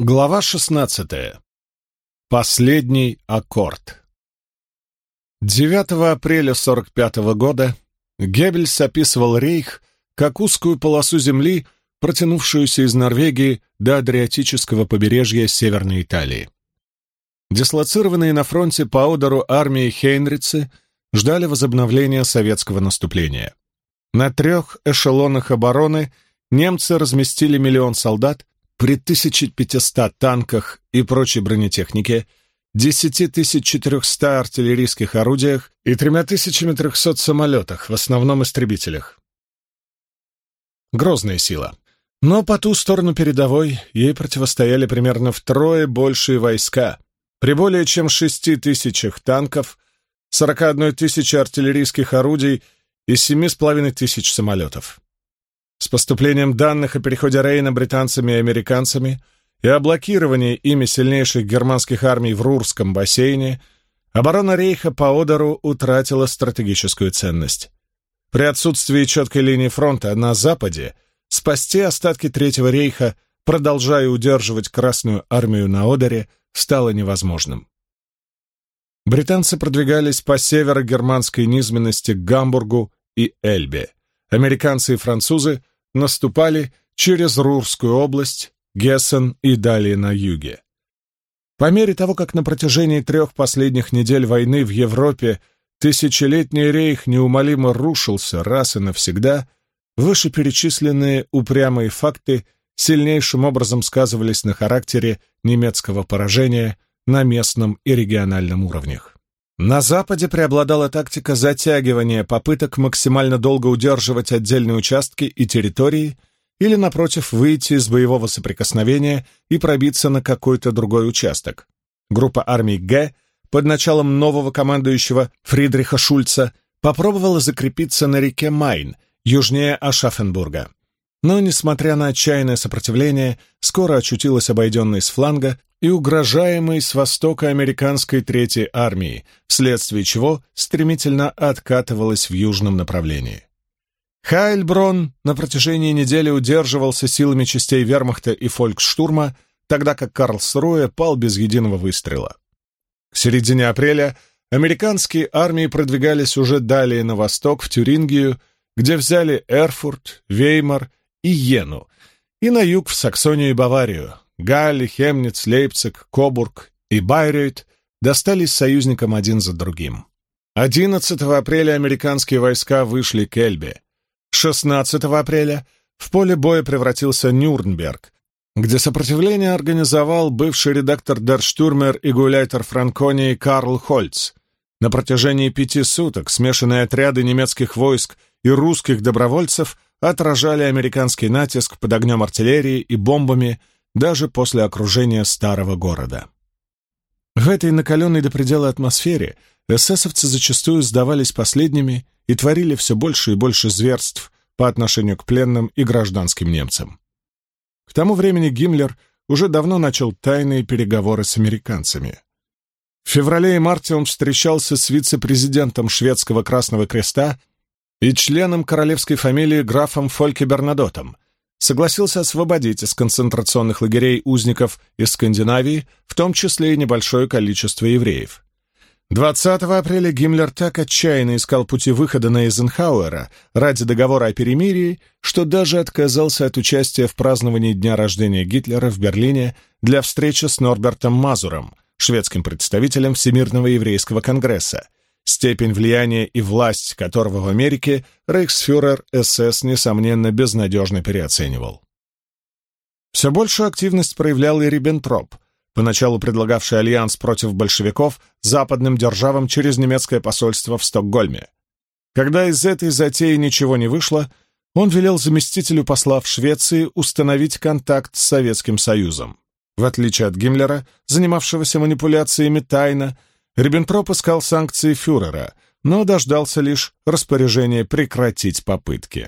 Глава 16. Последний аккорд. 9 апреля 1945 года Геббельс описывал Рейх как узкую полосу земли, протянувшуюся из Норвегии до Адриатического побережья Северной Италии. Дислоцированные на фронте по Одеру армии Хейнрицы ждали возобновления советского наступления. На 3 эшелонах обороны немцы разместили 1 000 000 солдат, при 1500 танках и прочей бронетехнике, 10 400 артиллерийских орудиях и 3300 самолетах, в основном истребителях. Грозная сила. Но по ту сторону передовой ей противостояли примерно втрое большие войска, при более чем 6000 танков, 41 000 артиллерийских орудий и 7500 самолетов. С поступлением данных о переходе Рейна британцами и американцами и о блокировании ими сильнейших германских армий в Рурском бассейне оборона Рейха по Одеру утратила стратегическую ценность. При отсутствии четкой линии фронта на западе спасти остатки Третьего рейха, продолжая удерживать Красную армию на Одере, стало невозможным. Британцы продвигались по северо-германской низменности к Гамбургу и Эльбе. Американцы и французы наступали через Рурскую область, Гессен и далее на юге. По мере того, как на протяжении 3 последних недель войны в Европе тысячелетний рейх неумолимо рушился раз и навсегда, вышеперечисленные упрямые факты сильнейшим образом сказывались на характере немецкого поражения на местном и региональном уровнях. На Западе преобладала тактика затягивания попыток максимально долго удерживать отдельные участки и территории или, напротив, выйти из боевого соприкосновения и пробиться на какой-то другой участок. Группа армий Г под началом нового командующего Фридриха Шульца попробовала закрепиться на реке Майн, южнее Ашаффенбурга. Но, несмотря на отчаянное сопротивление, скоро очутилась обойденной с фланга и угрожаемой с востока американской Третьей армии, вследствие чего стремительно откатывалась в южном направлении. Хайльбронн на протяжении недели удерживался силами частей вермахта и фольксштурма, тогда как Карлсруэ пал без единого выстрела. К середине апреля американские армии продвигались уже далее на восток, в Тюрингию, где взяли Эрфурт, Веймар и Йену, и на юг в Саксонию и Баварию. Галли, Хемниц, Лейпциг, Кобург и Байрeuth достались союзникам один за другим. 11 апреля американские войска вышли к Эльбе. 16 апреля в поле боя превратился Нюрнберг, где сопротивление организовал бывший редактор Der Stürmer и гауляйтер Франконии Карл Хольц. На протяжении 5 суток смешанные отряды немецких войск и русских добровольцев отражали американский натиск под огнем артиллерии и бомбами даже после окружения старого города. В этой накаленной до предела атмосфере эсэсовцы зачастую сдавались последними и творили все больше и больше зверств по отношению к пленным и гражданским немцам. К тому времени Гиммлер уже давно начал тайные переговоры с американцами. В феврале и марте он встречался с вице-президентом шведского Красного Креста и членом королевской фамилии графом Фольке Бернадотом, согласился освободить из концентрационных лагерей узников из Скандинавии, в том числе и небольшое количество евреев. 20 апреля Гиммлер так отчаянно искал пути выхода на Эйзенхауэра ради договора о перемирии, что даже отказался от участия в праздновании дня рождения Гитлера в Берлине для встречи с Норбертом Мазуром, шведским представителем Всемирного еврейского конгресса, степень влияния и власть которого в Америке рейхсфюрер СС, несомненно, безнадежно переоценивал. Все большую активность проявлял и Риббентроп, поначалу предлагавший альянс против большевиков западным державам через немецкое посольство в Стокгольме. Когда из этой затеи ничего не вышло, он велел заместителю посла в Швеции установить контакт с Советским Союзом. В отличие от Гиммлера, занимавшегося манипуляциями тайно, Риббентроп искал санкции фюрера, но дождался лишь распоряжения прекратить попытки.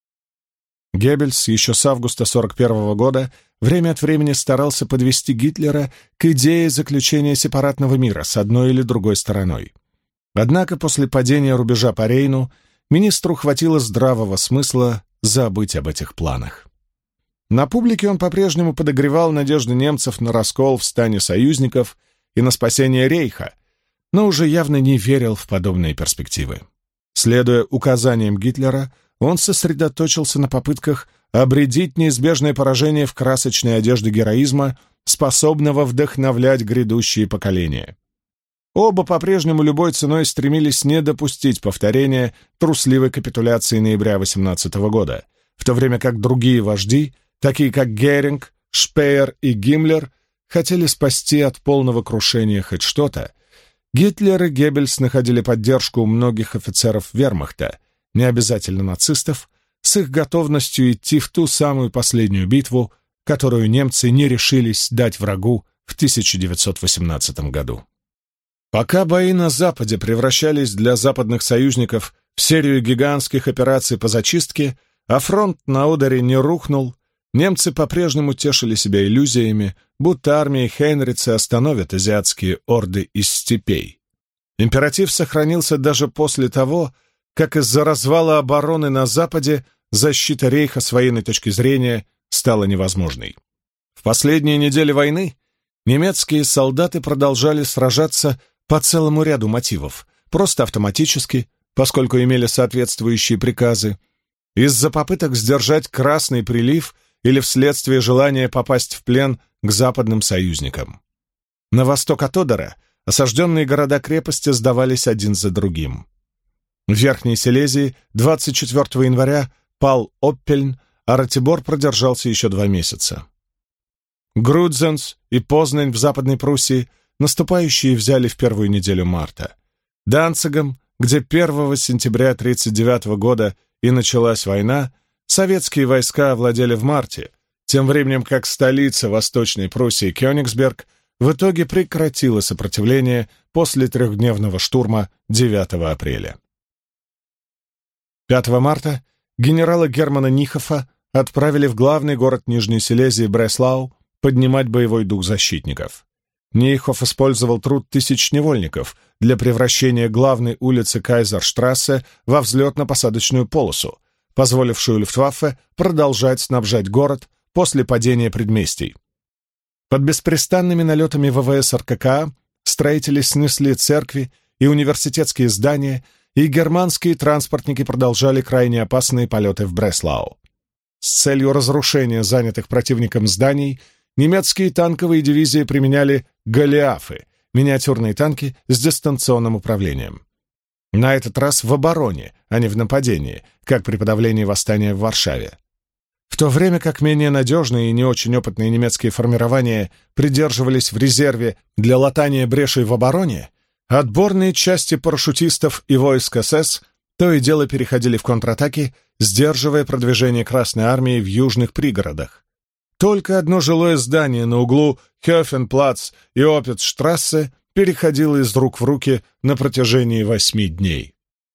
Геббельс еще с августа 1941 года время от времени старался подвести Гитлера к идее заключения сепаратного мира с одной или другой стороной. Однако после падения рубежа по Рейну министру хватило здравого смысла забыть об этих планах. На публике он по-прежнему подогревал надежды немцев на раскол в стане союзников и на спасение Рейха, но уже явно не верил в подобные перспективы. Следуя указаниям Гитлера, он сосредоточился на попытках обредить неизбежное поражение в красочной одежде героизма, способного вдохновлять грядущие поколения. Оба по-прежнему любой ценой стремились не допустить повторения трусливой капитуляции ноября 18 года, в то время как другие вожди, такие как Геринг, Шпеер и Гиммлер, хотели спасти от полного крушения хоть что-то. Гитлер и Геббельс находили поддержку у многих офицеров вермахта, не обязательно нацистов, с их готовностью идти в ту самую последнюю битву, которую немцы не решились дать врагу в 1918 году. Пока бои на Западе превращались для западных союзников в серию гигантских операций по зачистке, а фронт на Одере не рухнул, немцы по-прежнему тешили себя иллюзиями, будто армии Хейнрица остановят азиатские орды из степей. Императив сохранился даже после того, как из-за развала обороны на Западе защита Рейха с военной точки зрения стала невозможной. В последние недели войны немецкие солдаты продолжали сражаться по целому ряду мотивов, просто автоматически, поскольку имели соответствующие приказы, из-за попыток сдержать Красный прилив или вследствие желания попасть в плен к западным союзникам. На восток от Одера осажденные города-крепости сдавались один за другим. В Верхней Силезии 24 января пал Оппельн, а Ратибор продержался еще 2 месяца. Грудзенс и Познань в Западной Пруссии наступающие взяли в первую неделю марта. Данцигом, где 1 сентября 1939 года и началась война, советские войска овладели в марте, тем временем как столица Восточной Пруссии Кёнигсберг в итоге прекратила сопротивление после 3-дневного штурма 9 апреля. 5 марта генерала Германа Нихофа отправили в главный город Нижней Силезии Бреслау поднимать боевой дух защитников. Нихоф использовал труд тысяч невольников для превращения главной улицы Кайзерштрассе во взлетно-посадочную полосу, позволившую Люфтваффе продолжать снабжать город после падения предместий. Под беспрестанными налетами ВВС РККА строители снесли церкви и университетские здания, и германские транспортники продолжали крайне опасные полеты в Бреслау. С целью разрушения занятых противником зданий немецкие танковые дивизии применяли «Голиафы» — миниатюрные танки с дистанционным управлением. На этот раз в обороне, а не в нападении, как при подавлении восстания в Варшаве. В то время как менее надежные и не очень опытные немецкие формирования придерживались в резерве для латания брешей в обороне, отборные части парашютистов и войск СС то и дело переходили в контратаки, сдерживая продвижение Красной Армии в южных пригородах. Только одно жилое здание на углу Хёфенплац и Опитштрассе переходило из рук в руки на протяжении 8 дней.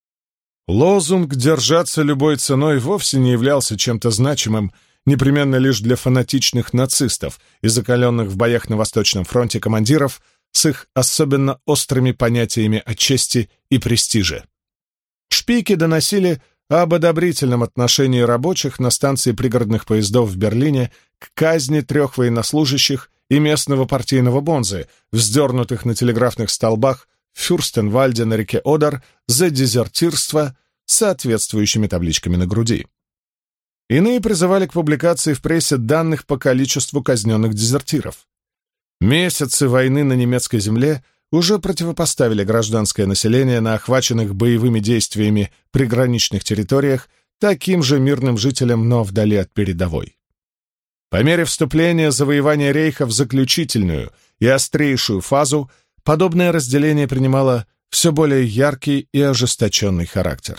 Лозунг «держаться любой ценой» вовсе не являлся чем-то значимым, непременно лишь для фанатичных нацистов и закаленных в боях на Восточном фронте командиров с их особенно острыми понятиями о чести и престиже. Шпики доносили об одобрительном отношении рабочих на станции пригородных поездов в Берлине к казни 3 военнослужащих и местного партийного бонзы, вздернутых на телеграфных столбах в Фюрстенвальде на реке Одер за дезертирство с соответствующими табличками на груди. Иные призывали к публикации в прессе данных по количеству казненных дезертиров. Месяцы войны на немецкой земле уже противопоставили гражданское население на охваченных боевыми действиями приграничных территориях таким же мирным жителям, но вдали от передовой. По мере вступления завоевания Рейха в заключительную и острейшую фазу подобное разделение принимало все более яркий и ожесточенный характер.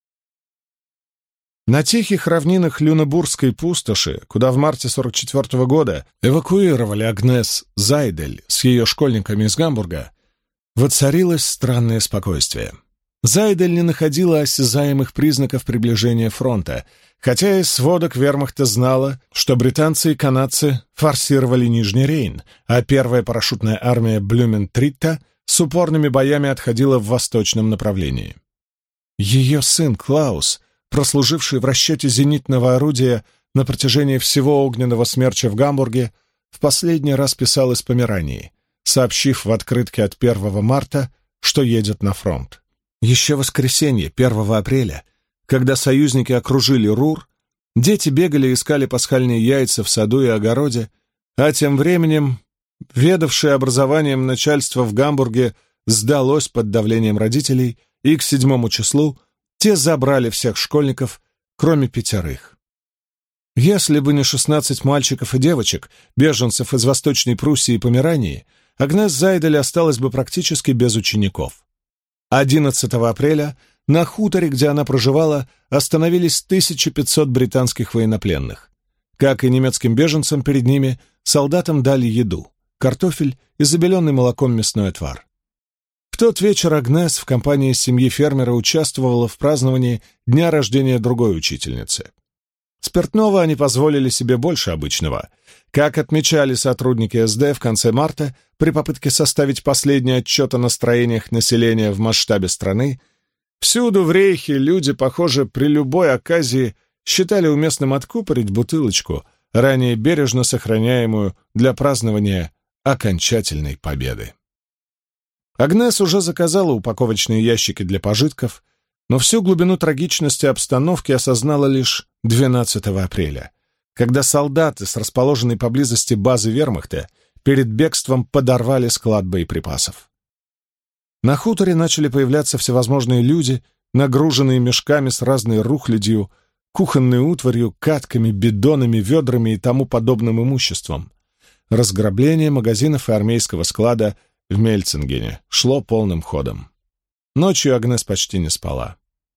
На тихих равнинах Люнебургской пустоши, куда в марте 1944 года эвакуировали Агнес Зайдель с ее школьниками из Гамбурга, воцарилось странное спокойствие. Зайдель не находила осязаемых признаков приближения фронта, хотя из сводок вермахта знала, что британцы и канадцы форсировали Нижний Рейн, а первая парашютная армия Блюментритта с упорными боями отходила в восточном направлении. Ее сын Клаус, прослуживший в расчете зенитного орудия на протяжении всего огненного смерча в Гамбурге, в последний раз писал из Померании, сообщив в открытке от 1 марта, что едет на фронт. Еще в воскресенье, 1 апреля, когда союзники окружили Рур, дети бегали и искали пасхальные яйца в саду и огороде, а тем временем ведавшее образованием начальство в Гамбурге сдалось под давлением родителей, и к 7 числу те забрали всех школьников, кроме 5. Если бы не 16 мальчиков и девочек, беженцев из Восточной Пруссии и Померании, Агнес Зайдель осталась бы практически без учеников. 11 апреля на хуторе, где она проживала, остановились 1500 британских военнопленных. Как и немецким беженцам перед ними, солдатам дали еду — картофель и забеленный молоком мясной отвар. В тот вечер Агнес в компании семьи фермера участвовала в праздновании дня рождения другой учительницы. Спиртного они позволили себе больше обычного. Как отмечали сотрудники СД в конце марта при попытке составить последний отчет о настроениях населения в масштабе страны, всюду в Рейхе люди, похоже, при любой оказии считали уместным откупорить бутылочку, ранее бережно сохраняемую для празднования окончательной победы. Агнес уже заказала упаковочные ящики для пожитков, но всю глубину трагичности обстановки осознала лишь 12 апреля, когда солдаты с расположенной поблизости базы вермахта перед бегством подорвали склад боеприпасов. На хуторе начали появляться всевозможные люди, нагруженные мешками с разной рухлядью, кухонной утварью, катками, бидонами, ведрами и тому подобным имуществом. Разграбление магазинов и армейского склада в Мельцингене шло полным ходом. Ночью Агнес почти не спала.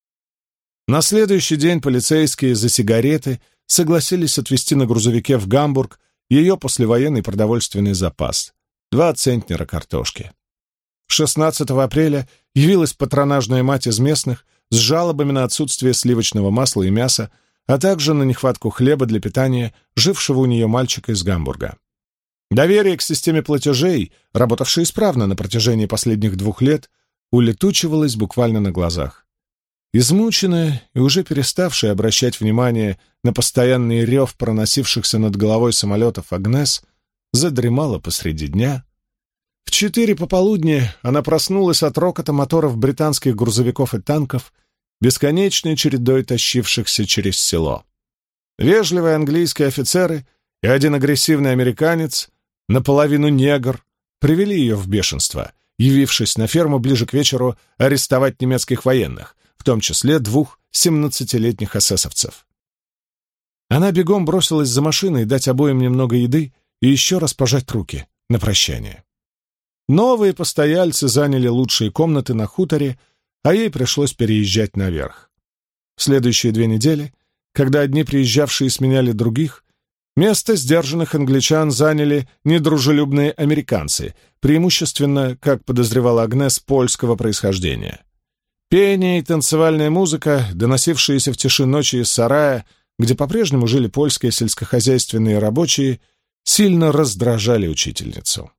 На следующий день полицейские за сигареты согласились отвезти на грузовике в Гамбург ее послевоенный продовольственный запас — 2 центнера картошки. 16 апреля явилась патронажная мать из местных с жалобами на отсутствие сливочного масла и мяса, а также на нехватку хлеба для питания жившего у нее мальчика из Гамбурга. Доверие к системе платежей, работавшей исправно на протяжении последних 2 лет, улетучивалось буквально на глазах. Измученная и уже переставшая обращать внимание на постоянный рев проносившихся над головой самолетов Агнес задремала посреди дня. В 4 пополудни она проснулась от рокота моторов британских грузовиков и танков, бесконечной чередой тащившихся через село. Вежливые английские офицеры и один агрессивный американец, наполовину негр, привели ее в бешенство, явившись на ферму ближе к вечеру арестовать немецких военных, в том числе 2 17-летних эсэсовцев. Она бегом бросилась за машиной дать обоим немного еды и еще раз пожать руки на прощание. Новые постояльцы заняли лучшие комнаты на хуторе, а ей пришлось переезжать наверх. В следующие 2 недели, когда одни приезжавшие сменяли других, место сдержанных англичан заняли недружелюбные американцы, преимущественно, как подозревала Агнес, польского происхождения. Пение и танцевальная музыка, доносившиеся в тиши ночи из сарая, где по-прежнему жили польские сельскохозяйственные рабочие, сильно раздражали учительницу.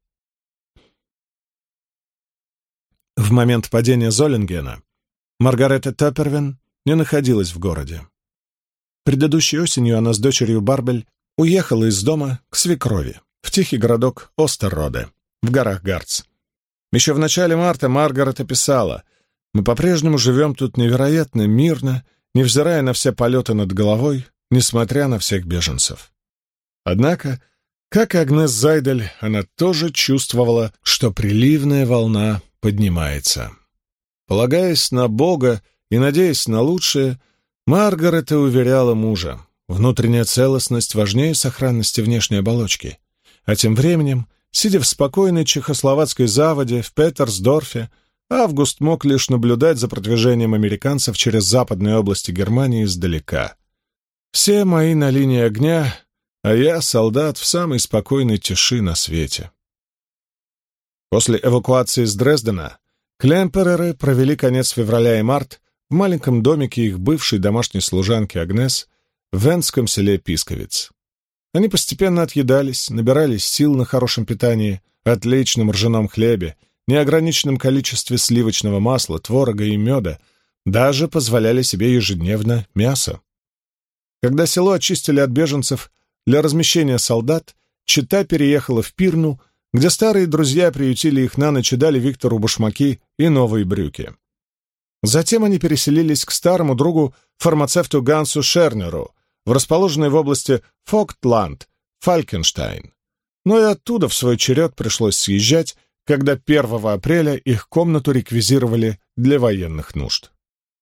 В момент падения Золлингена Маргарета Топпервен не находилась в городе. Предыдущей осенью она с дочерью Барбель уехала из дома к свекрови в тихий городок Остерроде в горах Гарц. Еще в начале марта Маргарет писала: «Мы по-прежнему живем тут невероятно мирно, невзирая на все полеты над головой, несмотря на всех беженцев». Однако, как и Агнес Зайдель, она тоже чувствовала, что приливная волна поднимается. Полагаясь на Бога и надеясь на лучшее, Маргарет уверяла мужа: внутренняя целостность важнее сохранности внешней оболочки. А тем временем, сидя в спокойной чехословацкой заводе в Петерсдорфе, Август мог лишь наблюдать за продвижением американцев через западные области Германии издалека. «Все мои на линии огня, а я солдат в самой спокойной тиши на свете». После эвакуации из Дрездена Клемпереры провели конец февраля и март в маленьком домике их бывшей домашней служанки Агнес в венском селе Писковиц. Они постепенно отъедались, набирались сил на хорошем питании, отличном ржаном хлебе, неограниченном количестве сливочного масла, творога и меда, даже позволяли себе ежедневно мясо. Когда село очистили от беженцев для размещения солдат, чета переехала в Пирну, где старые друзья приютили их на ночь и дали Виктору башмаки и новые брюки. Затем они переселились к старому другу, фармацевту Гансу Шернеру, в расположенный в области Фогтланд, Фалькенштайн. Но и оттуда в свой черед пришлось съезжать, когда 1 апреля их комнату реквизировали для военных нужд.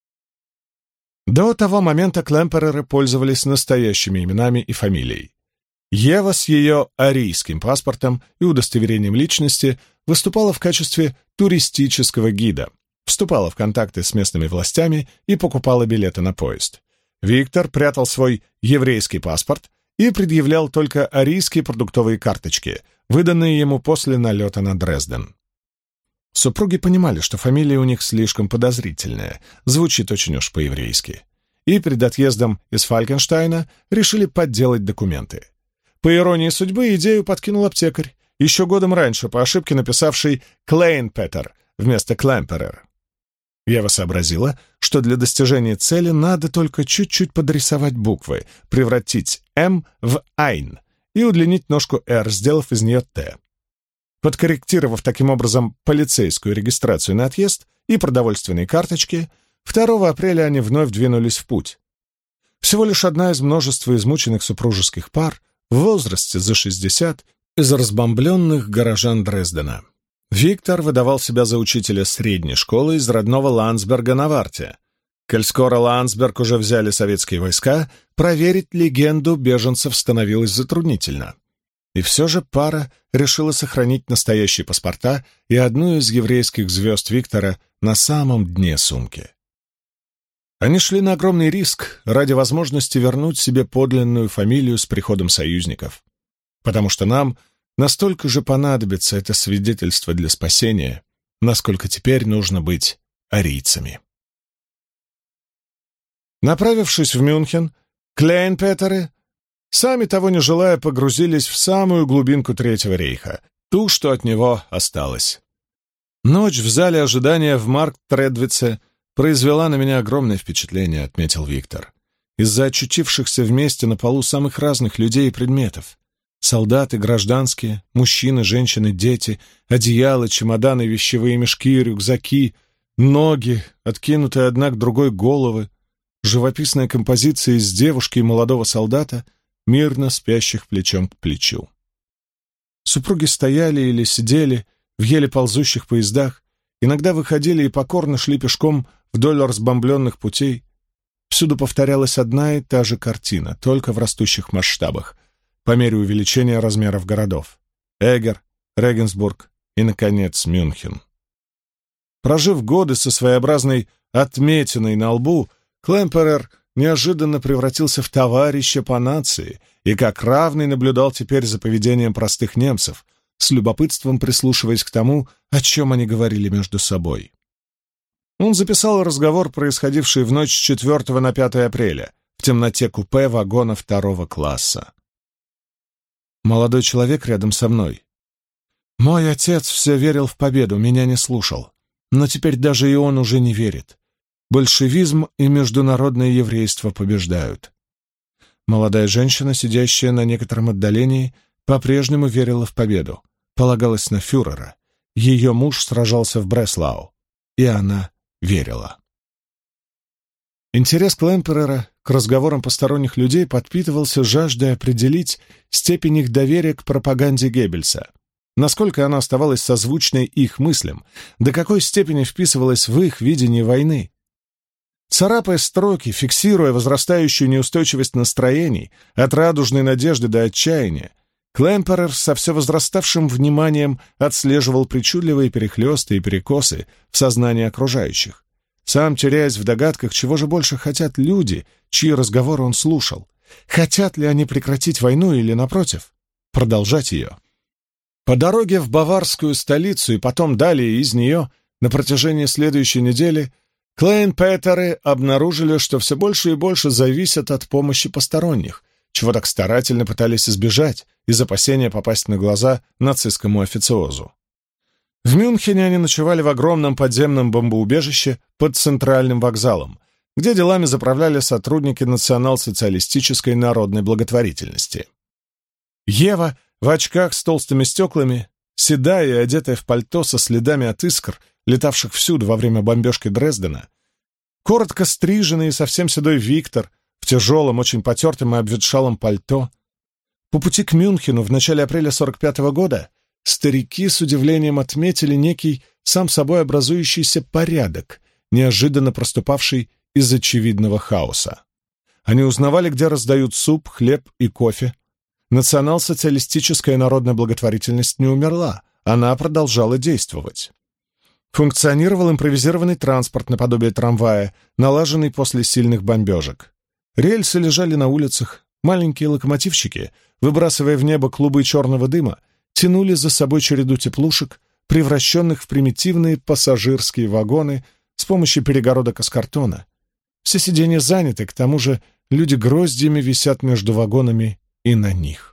До того момента Клемпереры пользовались настоящими именами и фамилией. Ева с ее арийским паспортом и удостоверением личности выступала в качестве туристического гида, вступала в контакты с местными властями и покупала билеты на поезд. Виктор прятал свой еврейский паспорт и предъявлял только арийские продуктовые карточки, выданные ему после налета на Дрезден. Супруги понимали, что фамилия у них слишком подозрительная, звучит очень уж по-еврейски, и перед отъездом из Фалькенштайна решили подделать документы. По иронии судьбы, идею подкинул аптекарь, еще годом раньше по ошибке написавший Клейнпетер вместо Клемперер. Ева сообразила, что для достижения цели надо только чуть-чуть подрисовать буквы, превратить «М» в «Айн» и удлинить ножку «Р», сделав из нее «Т». Подкорректировав таким образом полицейскую регистрацию на отъезд и продовольственные карточки, 2 апреля они вновь двинулись в путь. Всего лишь одна из множества измученных супружеских пар в возрасте за 60 из разбомбленных горожан Дрездена. Виктор выдавал себя за учителя средней школы из родного Ландсберга на Варте. Коль скоро Ландсберг уже взяли советские войска, проверить легенду беженцев становилось затруднительно. И все же пара решила сохранить настоящие паспорта и одну из еврейских звезд Виктора на самом дне сумки. Они шли на огромный риск ради возможности вернуть себе подлинную фамилию с приходом союзников. Потому что нам настолько же понадобится это свидетельство для спасения, насколько теперь нужно быть арийцами. Направившись в Мюнхен, Клейнпетеры, сами того не желая, погрузились в самую глубинку Третьего рейха, ту, что от него осталось. Ночь в зале ожидания в Маркт-Тредвице произвела на меня огромное впечатление, отметил Виктор. Из-за очутившихся вместе на полу самых разных людей и предметов. Солдаты, гражданские, мужчины, женщины, дети, одеяла, чемоданы, вещевые мешки, рюкзаки, ноги, откинутые одна к другой головы, живописная композиция из девушки и молодого солдата, мирно спящих плечом к плечу. Супруги стояли или сидели в еле ползущих поездах, иногда выходили и покорно шли пешком вдоль разбомбленных путей. Всюду повторялась одна и та же картина, только в растущих масштабах, по мере увеличения размеров городов. Эгер, Регенсбург и, наконец, Мюнхен. Прожив годы со своеобразной отметиной на лбу, Клемперер неожиданно превратился в товарища по нации и как равный наблюдал теперь за поведением простых немцев, с любопытством прислушиваясь к тому, о чем они говорили между собой. Он записал разговор, происходивший в ночь с 4 на 5 апреля, в темноте купе вагона 2 класса. Молодой человек рядом со мной. Мой отец все верил в победу, меня не слушал. Но теперь даже и он уже не верит. Большевизм и международное еврейство побеждают. Молодая женщина, сидящая на некотором отдалении, по-прежнему верила в победу, полагалась на фюрера. Ее муж сражался в Бреслау, и она верила. Интерес Клемперера к разговорам посторонних людей подпитывался жаждой определить степень их доверия к пропаганде Геббельса, насколько она оставалась созвучной их мыслям, до какой степени вписывалась в их видение войны. Царапая строки, фиксируя возрастающую неустойчивость настроений, от радужной надежды до отчаяния, Клемперер со все возраставшим вниманием отслеживал причудливые перехлесты и перекосы в сознании окружающих, сам теряясь в догадках, чего же больше хотят люди, чьи разговоры он слушал. Хотят ли они прекратить войну или, напротив, продолжать ее? По дороге в баварскую столицу и потом далее из нее на протяжении следующей недели Клейнпетеры обнаружили, что все больше и больше зависят от помощи посторонних, чего так старательно пытались избежать из опасения попасть на глаза нацистскому официозу. В Мюнхене они ночевали в огромном подземном бомбоубежище под центральным вокзалом, где делами заправляли сотрудники национал-социалистической народной благотворительности. Ева в очках с толстыми стеклами, седая и одетая в пальто со следами от искр, летавших всюду во время бомбежки Дрездена, коротко стриженный и совсем седой Виктор в тяжелом, очень потертом и обветшалом пальто. По пути к Мюнхену в начале апреля 45-го года старики с удивлением отметили некий сам собой образующийся порядок, неожиданно проступавший из очевидного хаоса. Они узнавали, где раздают суп, хлеб и кофе. Национал-социалистическая народная благотворительность не умерла, она продолжала действовать. Функционировал импровизированный транспорт наподобие трамвая, налаженный после сильных бомбежек. Рельсы лежали на улицах, маленькие локомотивщики, выбрасывая в небо клубы черного дыма, тянули за собой череду теплушек, превращенных в примитивные пассажирские вагоны с помощью перегородок из картона. Все сиденья заняты, к тому же люди гроздьями висят между вагонами и на них.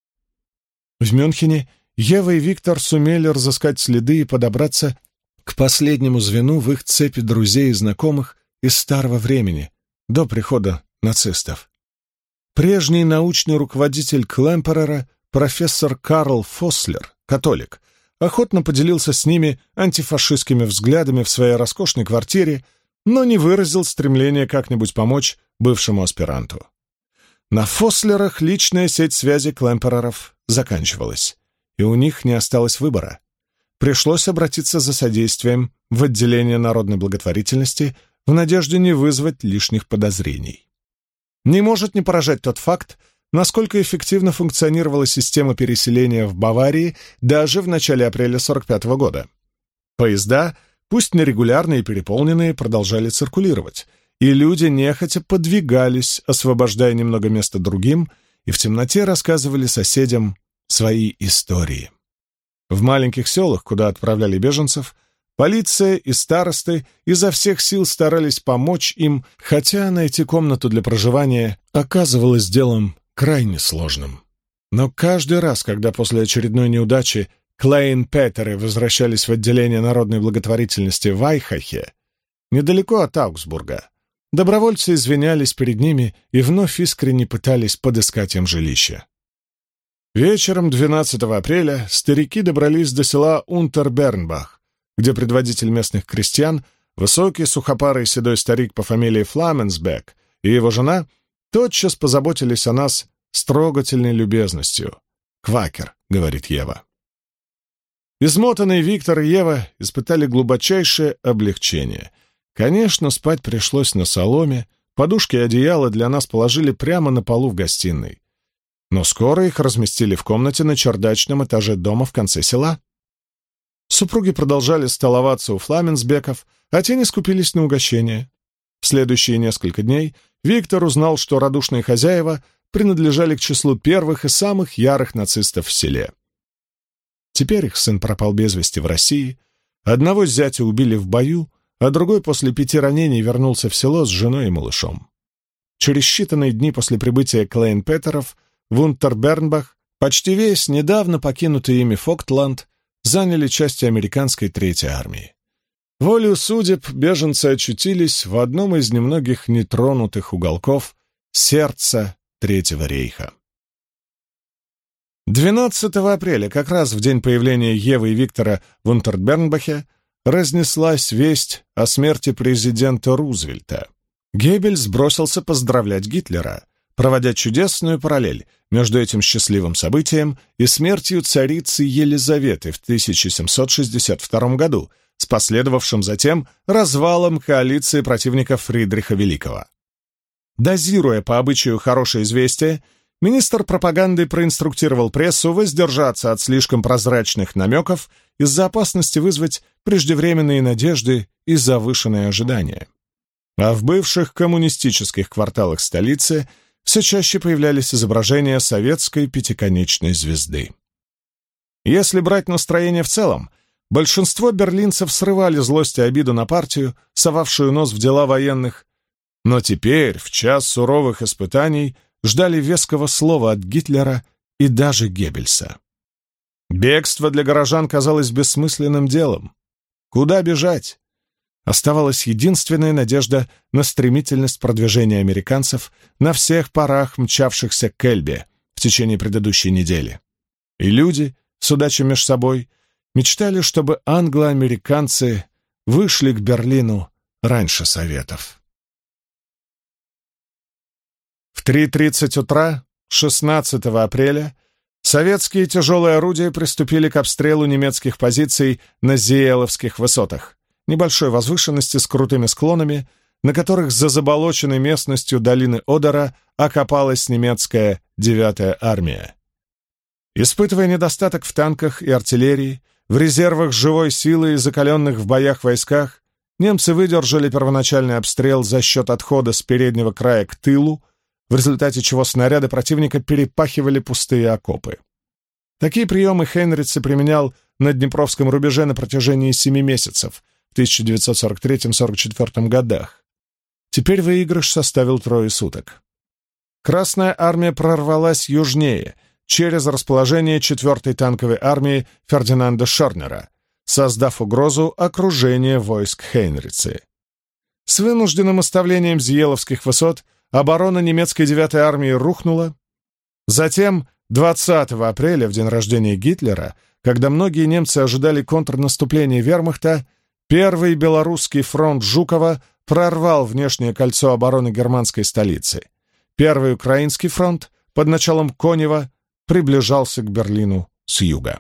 В Мюнхене Ева и Виктор сумели разыскать следы и подобраться к последнему звену в их цепи друзей и знакомых из старого времени, до прихода нацистов. Прежний научный руководитель Клемперера, профессор Карл Фослер, католик, охотно поделился с ними антифашистскими взглядами в своей роскошной квартире, но не выразил стремления как-нибудь помочь бывшему аспиранту. На Фослерах личная сеть связи Клемпереров заканчивалась, и у них не осталось выбора. Пришлось обратиться за содействием в отделение народной благотворительности в надежде не вызвать лишних подозрений. Не может не поражать тот факт, насколько эффективно функционировала система переселения в Баварии даже в начале апреля 1945 года. Поезда, пусть нерегулярные и переполненные, продолжали циркулировать, и люди нехотя подвигались, освобождая немного места другим, и в темноте рассказывали соседям свои истории. В маленьких селах, куда отправляли беженцев, полиция и старосты изо всех сил старались помочь им, хотя найти комнату для проживания оказывалось делом крайне сложным. Но каждый раз, когда после очередной неудачи Клейн-Петеры возвращались в отделение народной благотворительности в Айхахе, недалеко от Аугсбурга, добровольцы извинялись перед ними и вновь искренне пытались подыскать им жилище. Вечером 12 апреля старики добрались до села Унтербернбах, где предводитель местных крестьян, высокий сухопарый седой старик по фамилии Фламенсбек, и его жена тотчас позаботились о нас с трогательной любезностью. «Квакер», — говорит Ева. Измотанные Виктор и Ева испытали глубочайшее облегчение. Конечно, спать пришлось на соломе, подушки и одеяло для нас положили прямо на полу в гостиной. Но скоро их разместили в комнате на чердачном этаже дома в конце села. Супруги продолжали столоваться у Фламенсбеков, а те не скупились на угощения. В следующие несколько дней Виктор узнал, что радушные хозяева принадлежали к числу первых и самых ярых нацистов в селе. Теперь их сын пропал без вести в России, одного зятя убили в бою, а другой после 5 ранений вернулся в село с женой и малышом. Через считанные дни после прибытия Клейн-Петеров в Унтербернбах почти весь недавно покинутый ими Фоктланд заняли части американской Третьей армии. Волею судеб беженцы очутились в одном из немногих нетронутых уголков сердца Третьего рейха. 12 апреля, как раз в день появления Евы и Виктора в Унтербернбахе, разнеслась весть о смерти президента Рузвельта. Геббельс бросился поздравлять Гитлера, проводя чудесную параллель между этим счастливым событием и смертью царицы Елизаветы в 1762 году, с последовавшим затем развалом коалиции противников Фридриха Великого. Дозируя по обычаю хорошее известие, министр пропаганды проинструктировал прессу воздержаться от слишком прозрачных намеков из-за опасности вызвать преждевременные надежды и завышенные ожидания. А в бывших коммунистических кварталах столицы все чаще появлялись изображения советской пятиконечной звезды. Если брать настроение в целом, большинство берлинцев срывали злость и обиду на партию, совавшую нос в дела военных, но теперь, в час суровых испытаний, ждали веского слова от Гитлера и даже Геббельса. Бегство для горожан казалось бессмысленным делом. Куда бежать? Оставалась единственная надежда на стремительность продвижения американцев на всех парах, мчавшихся к Эльбе в течение предыдущей недели. И люди, судача меж собой, мечтали, чтобы англо-американцы вышли к Берлину раньше Советов. В 3:30 утра 16 апреля советские тяжелые орудия приступили к обстрелу немецких позиций на Зиеловских высотах, небольшой возвышенности с крутыми склонами, на которых за заболоченной местностью долины Одера окопалась немецкая 9-я армия. Испытывая недостаток в танках и артиллерии, в резервах живой силы и закаленных в боях войсках, немцы выдержали первоначальный обстрел за счет отхода с переднего края к тылу, в результате чего снаряды противника перепахивали пустые окопы. Такие приемы Хейнриц применял на Днепровском рубеже на протяжении 7 месяцев в 1943-44 годах. Теперь выигрыш составил 3 суток. Красная армия прорвалась южнее, через расположение 4-й танковой армии Фердинанда Шорнера, создав угрозу окружения войск Хейнрица. С вынужденным оставлением Зиеловских высот оборона немецкой 9-й армии рухнула. Затем, 20 апреля, в день рождения Гитлера, когда многие немцы ожидали контрнаступления вермахта, Первый Белорусский фронт Жукова прорвал внешнее кольцо обороны германской столицы. Первый Украинский фронт под началом Конева приближался к Берлину с юга.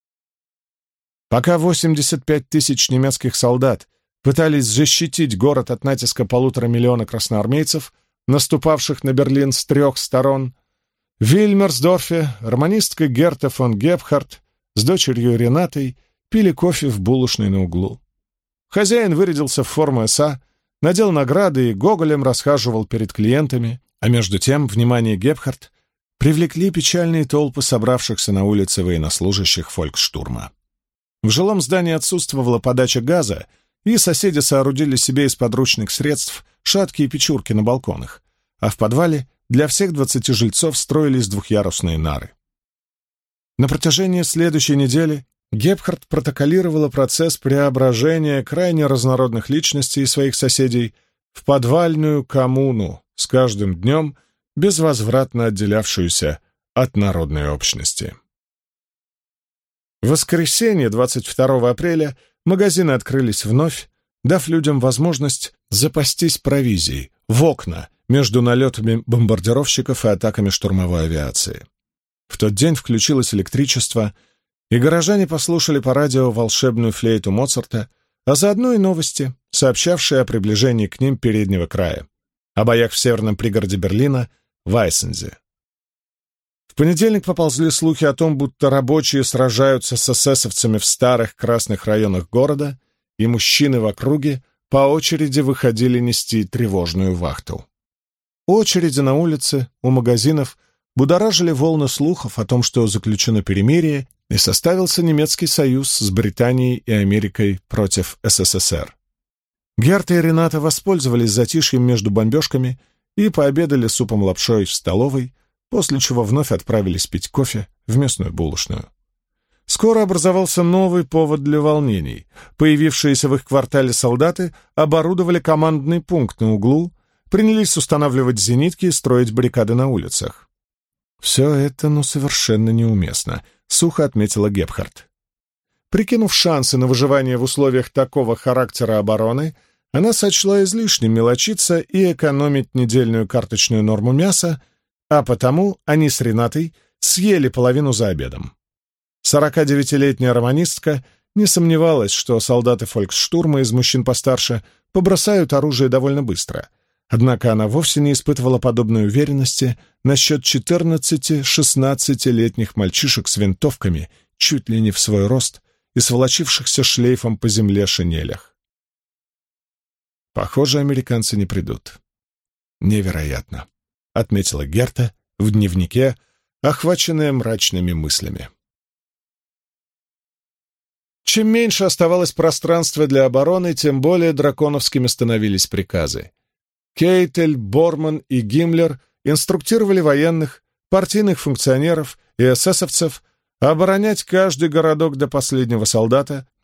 Пока 85 тысяч немецких солдат пытались защитить город от натиска 1,5 миллиона красноармейцев, наступавших на Берлин с 3 сторон, в Вильмерсдорфе романистка Герта фон Гебхарт с дочерью Ренатой пили кофе в булочной на углу. Хозяин вырядился в форму СА, надел награды и гоголем расхаживал перед клиентами, а между тем внимание Гебхарт привлекли печальные толпы собравшихся на улице военнослужащих фольксштурма. В жилом здании отсутствовала подача газа, и соседи соорудили себе из подручных средств шаткие печурки на балконах, а в подвале для всех 20 жильцов строились двухъярусные нары. На протяжении следующей недели Гебхарт протоколировала процесс преображения крайне разнородных личностей своих соседей в подвальную коммуну, с каждым днем безвозвратно отделявшуюся от народной общности. В воскресенье, 22 апреля, магазины открылись вновь, дав людям возможность запастись провизией в окна между налетами бомбардировщиков и атаками штурмовой авиации. В тот день включилось электричество, и горожане послушали по радио волшебную флейту Моцарта, а заодно и новости, сообщавшие о приближении к ним переднего края, о боях в северном пригороде Берлина, Вайсензе. В понедельник поползли слухи о том, будто рабочие сражаются с эсэсовцами в старых красных районах города, и мужчины в округе по очереди выходили нести тревожную вахту. Очереди на улице, у магазинов будоражили волны слухов о том, что заключено перемирие и составился немецкий союз с Британией и Америкой против СССР. Герта и Рената воспользовались затишьем между бомбежками и пообедали супом-лапшой в столовой, после чего вновь отправились пить кофе в местную булочную. Скоро образовался новый повод для волнений. Появившиеся в их квартале солдаты оборудовали командный пункт на углу, принялись устанавливать зенитки и строить баррикады на улицах. «Все это, совершенно неуместно», — сухо отметила Гебхарт. Прикинув шансы на выживание в условиях такого характера обороны, она сочла излишним мелочиться и экономить недельную карточную норму мяса, а потому они с Ренатой съели половину за обедом. 49-летняя романистка не сомневалась, что солдаты фольксштурма из мужчин постарше побросают оружие довольно быстро, однако она вовсе не испытывала подобной уверенности насчет 14-16-летних мальчишек с винтовками чуть ли не в свой рост и с волочившихся шлейфом по земле шинелях. «Похоже, американцы не придут». «Невероятно», — отметила Герта в дневнике, охваченная мрачными мыслями. Чем меньше оставалось пространства для обороны, тем более драконовскими становились приказы. Кейтель, Борман и Гиммлер инструктировали военных, партийных функционеров и эсэсовцев оборонять каждый городок до последнего солдата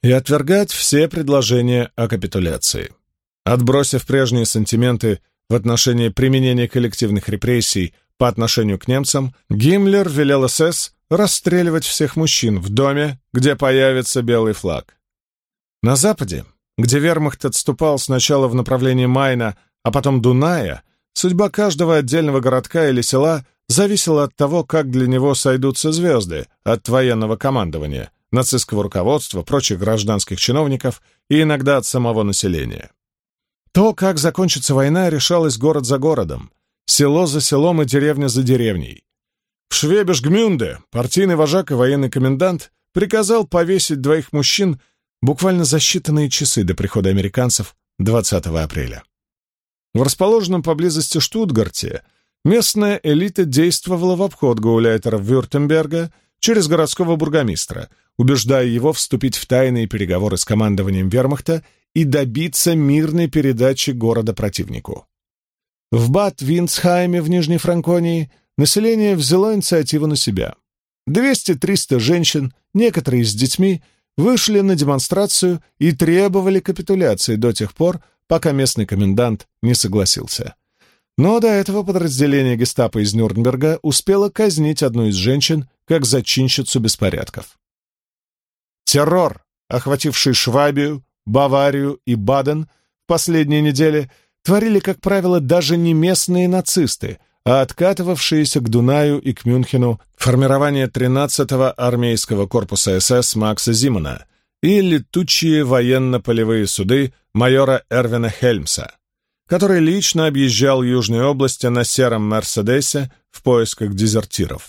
и отвергать все предложения о капитуляции. Отбросив прежние сантименты в отношении применения коллективных репрессий по отношению к немцам, Гиммлер велел СС расстреливать всех мужчин в доме, где появится белый флаг. На западе, где вермахт отступал сначала в направлении Майна, а потом Дуная, судьба каждого отдельного городка или села зависела от того, как для него сойдутся звезды от военного командования, нацистского руководства, прочих гражданских чиновников и иногда от самого населения. То, как закончится война, решалось город за городом, село за селом и деревня за деревней. В Швебиш-Гмюнде партийный вожак и военный комендант приказал повесить двоих мужчин буквально за считанные часы до прихода американцев 20 апреля. В расположенном поблизости Штутгарте местная элита действовала в обход гауляйтера Вюртемберга через городского бургомистра, убеждая его вступить в тайные переговоры с командованием вермахта и добиться мирной передачи города противнику. В Бад-Виндсхайме в Нижней Франконии население взяло инициативу на себя. 200-300 женщин, некоторые с детьми, вышли на демонстрацию и требовали капитуляции до тех пор, пока местный комендант не согласился. Но до этого подразделение гестапо из Нюрнберга успело казнить одну из женщин как зачинщицу беспорядков. Террор, охвативший Швабию, Баварию и Баден в последние недели, творили, как правило, даже не местные нацисты, а откатывавшиеся к Дунаю и к Мюнхену формирование 13-го армейского корпуса СС Макса Зимана и летучие военно-полевые суды майора Эрвина Хельмса, который лично объезжал южные области на сером «Мерседесе» в поисках дезертиров.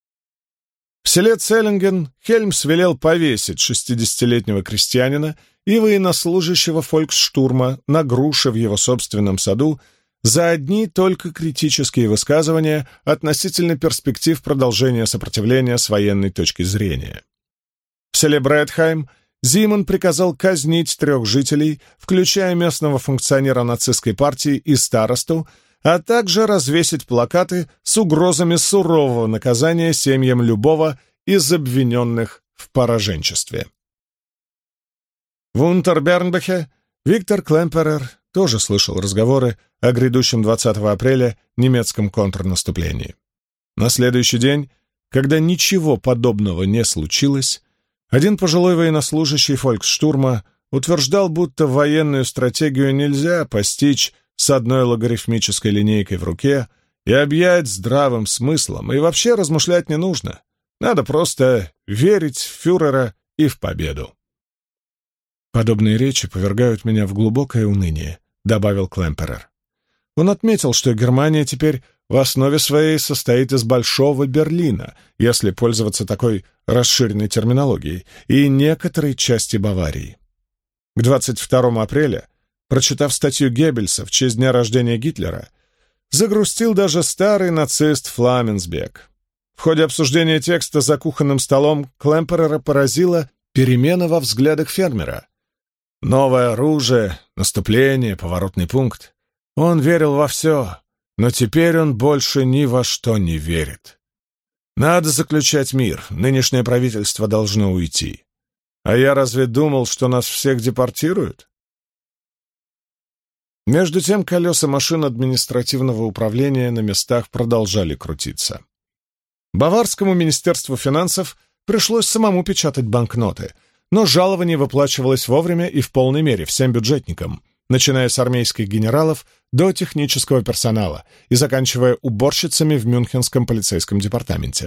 В селе Целлинген Хельмс велел повесить 60-летнего крестьянина и военнослужащего фольксштурма на груше в его собственном саду за одни только критические высказывания относительно перспектив продолжения сопротивления с военной точки зрения. В селе Брэдхайм Зиман приказал казнить 3 жителей, включая местного функционера нацистской партии и старосту, а также развесить плакаты с угрозами сурового наказания семьям любого из обвиненных в пораженчестве. В Унтербернбахе Виктор Клемперер тоже слышал разговоры о грядущем 20 апреля немецком контрнаступлении. На следующий день, когда ничего подобного не случилось, один пожилой военнослужащий фольксштурма утверждал, будто военную стратегию нельзя постичь с одной логарифмической линейкой в руке и объять здравым смыслом, и вообще размышлять не нужно. Надо просто верить в фюрера и в победу. «Подобные речи повергают меня в глубокое уныние», — добавил Клемперер. Он отметил, что Германия теперь в основе своей состоит из Большого Берлина, если пользоваться такой расширенной терминологией, и некоторой части Баварии. К 22 апреля, прочитав статью Геббельса в честь дня рождения Гитлера, загрустил даже старый нацист Фламенсбек. В ходе обсуждения текста за кухонным столом Клемперера поразила перемена во взглядах фермера. Новое оружие, наступление, поворотный пункт. Он верил во все, но теперь он больше ни во что не верит. Надо заключать мир, нынешнее правительство должно уйти. А я разве думал, что нас всех депортируют? Между тем колеса машин административного управления на местах продолжали крутиться. Баварскому министерству финансов пришлось самому печатать банкноты, но жалование выплачивалось вовремя и в полной мере всем бюджетникам, начиная с армейских генералов до технического персонала и заканчивая уборщицами в Мюнхенском полицейском департаменте.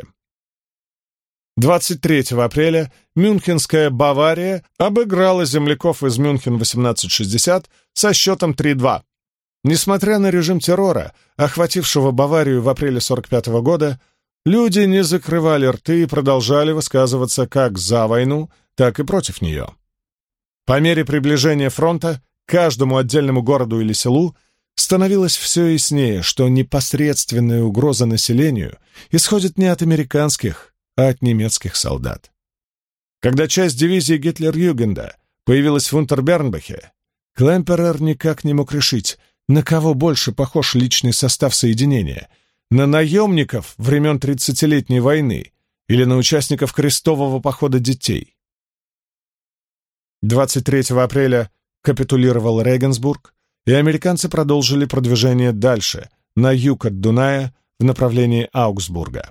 23 апреля Мюнхенская Бавария обыграла земляков из Мюнхен-1860 со счетом 3-2. Несмотря на режим террора, охватившего Баварию в апреле 1945 года, люди не закрывали рты и продолжали высказываться как за войну, так и против нее. По мере приближения фронта каждому отдельному городу или селу становилось все яснее, что непосредственная угроза населению исходит не от американских, а от немецких солдат. Когда часть дивизии Гитлер-Югенда появилась в Унтербернбахе, Клемперер никак не мог решить, на кого больше похож личный состав соединения — на наемников времен 30-летней войны или на участников крестового похода детей. 23 апреля капитулировал Регенсбург, и американцы продолжили продвижение дальше, на юг от Дуная, в направлении Аугсбурга.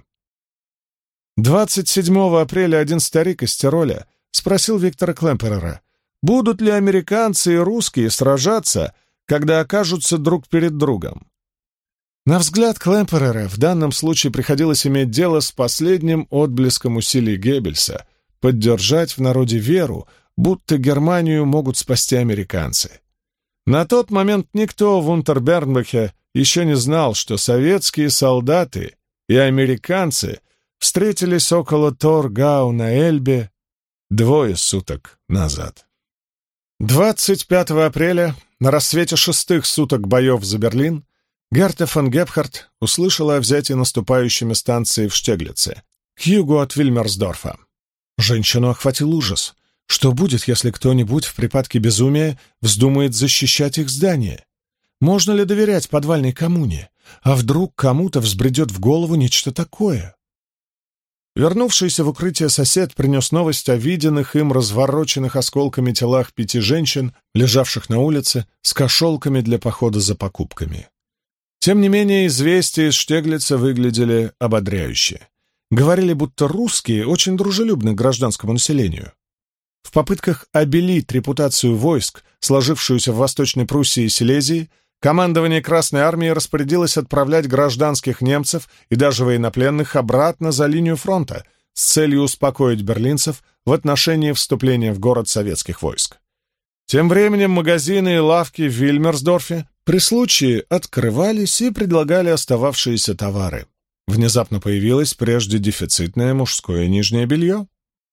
27 апреля один старик из Тироля спросил Виктора Клемперера, будут ли американцы и русские сражаться, когда окажутся друг перед другом. На взгляд Клемперера в данном случае приходилось иметь дело с последним отблеском усилий Геббельса поддержать в народе веру, будто Германию могут спасти американцы. На тот момент никто в Унтербернбахе еще не знал, что советские солдаты и американцы встретились около Торгау на Эльбе 2 суток назад. 25 апреля, на рассвете 6 суток боев за Берлин, Герта фон Гепхард услышала о взятии наступающими станции в Штеглице, к югу от Вильмерсдорфа. Женщину охватил ужас. Что будет, если кто-нибудь в припадке безумия вздумает защищать их здание? Можно ли доверять подвальной коммуне? А вдруг кому-то взбредет в голову нечто такое? Вернувшийся в укрытие сосед принес новость о виденных им развороченных осколками телах 5 женщин, лежавших на улице, с кошелками для похода за покупками. Тем не менее, известия из Штеглица выглядели ободряюще. Говорили, будто русские очень дружелюбны к гражданскому населению. В попытках обелить репутацию войск, сложившуюся в Восточной Пруссии и Силезии, командование Красной Армии распорядилось отправлять гражданских немцев и даже военнопленных обратно за линию фронта с целью успокоить берлинцев в отношении вступления в город советских войск. Тем временем магазины и лавки в Вильмерсдорфе при случае открывались и предлагали остававшиеся товары. Внезапно появилось прежде дефицитное мужское нижнее белье.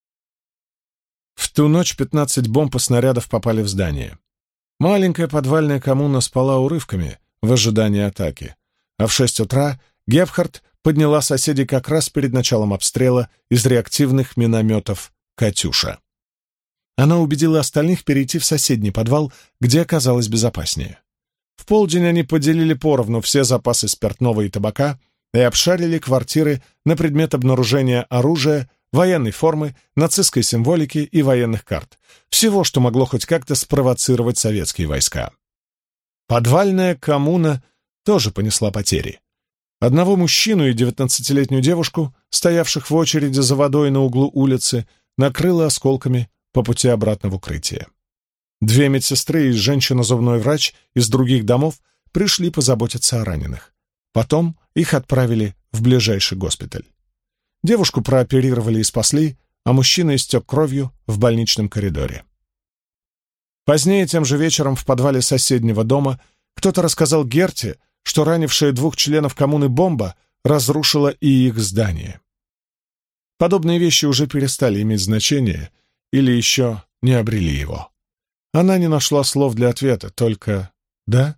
В ту ночь 15 бомб и снарядов попали в здание. Маленькая подвальная коммуна спала урывками в ожидании атаки, а в 6 утра Гепхард подняла соседей как раз перед началом обстрела из реактивных минометов «Катюша». Она убедила остальных перейти в соседний подвал, где оказалось безопаснее. В полдень они поделили поровну все запасы спиртного и табака и обшарили квартиры на предмет обнаружения оружия, военной формы, нацистской символики и военных карт. Всего, что могло хоть как-то спровоцировать советские войска. Подвальная коммуна тоже понесла потери. Одного мужчину и 19-летнюю девушку, стоявших в очереди за водой на углу улицы, накрыло осколками по пути обратно в укрытие. 2 медсестры и женщина-зубной врач из других домов пришли позаботиться о раненых. Потом их отправили в ближайший госпиталь. Девушку прооперировали и спасли, а мужчина истек кровью в больничном коридоре. Позднее, тем же вечером, в подвале соседнего дома кто-то рассказал Герте, что ранившая 2 членов коммуны бомба разрушила и их здание. Подобные вещи уже перестали иметь значение или еще не обрели его. Она не нашла слов для ответа, только «да».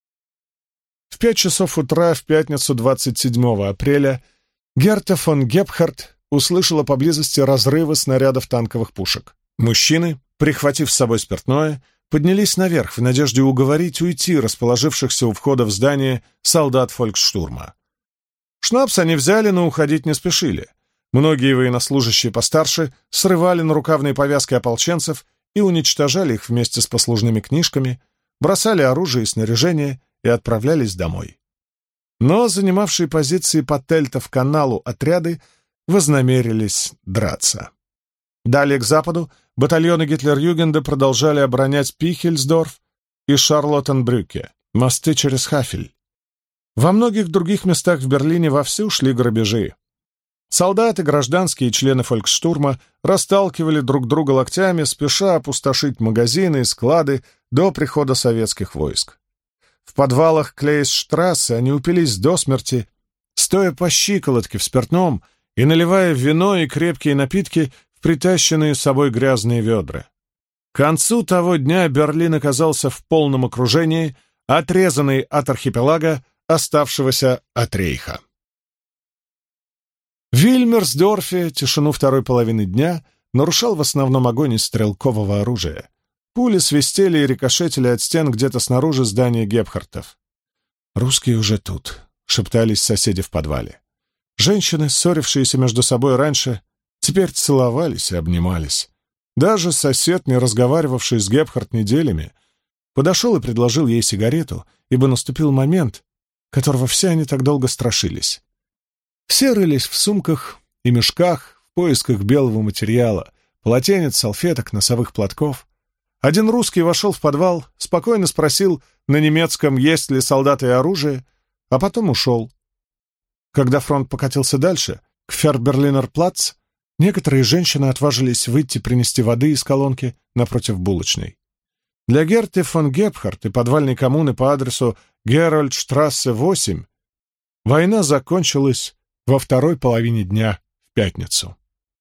В 5 часов утра в пятницу 27 апреля Герта фон Гепхард услышала поблизости разрывы снарядов танковых пушек. Мужчины, прихватив с собой спиртное, поднялись наверх в надежде уговорить уйти расположившихся у входа в здание солдат фольксштурма. Шнапс они взяли, но уходить не спешили. Многие военнослужащие постарше срывали нарукавные повязки ополченцев и уничтожали их вместе с послужными книжками, бросали оружие и снаряжение и отправлялись домой. Но занимавшие позиции по Тельтов-каналу отряды вознамерились драться. Далее к западу батальоны Гитлер-Югенда продолжали оборонять Пихельсдорф и Шарлоттенбрюке, мосты через Хафель. Во многих других местах в Берлине вовсю шли грабежи. Солдаты, гражданские и члены фольксштурма расталкивали друг друга локтями, спеша опустошить магазины и склады до прихода советских войск. В подвалах Клейсштрассе они упились до смерти, стоя по щиколотке в спиртном и наливая вино и крепкие напитки в притащенные с собой грязные ведра. К концу того дня Берлин оказался в полном окружении, отрезанный от архипелага, оставшегося от рейха. В Вильмерсдорфе тишину второй половины дня нарушал в основном огонь из стрелкового оружия. Пули свистели и рикошетили от стен где-то снаружи здания Гепхартов. «Русские уже тут», — шептались соседи в подвале. Женщины, ссорившиеся между собой раньше, теперь целовались и обнимались. Даже сосед, не разговаривавший с Гепхард неделями, подошел и предложил ей сигарету, ибо наступил момент, которого все они так долго страшились. Все рылись в сумках и мешках в поисках белого материала, полотенец, салфеток, носовых платков. Один русский вошел в подвал, спокойно спросил на немецком, есть ли солдаты и оружие, а потом ушел. Когда фронт покатился дальше, к Ферберлинер-плац, некоторые женщины отважились выйти принести воды из колонки напротив булочной. Для Герты фон Гепхард и подвальной коммуны по адресу Герольдштрассе 8 война закончилась во второй половине дня в пятницу.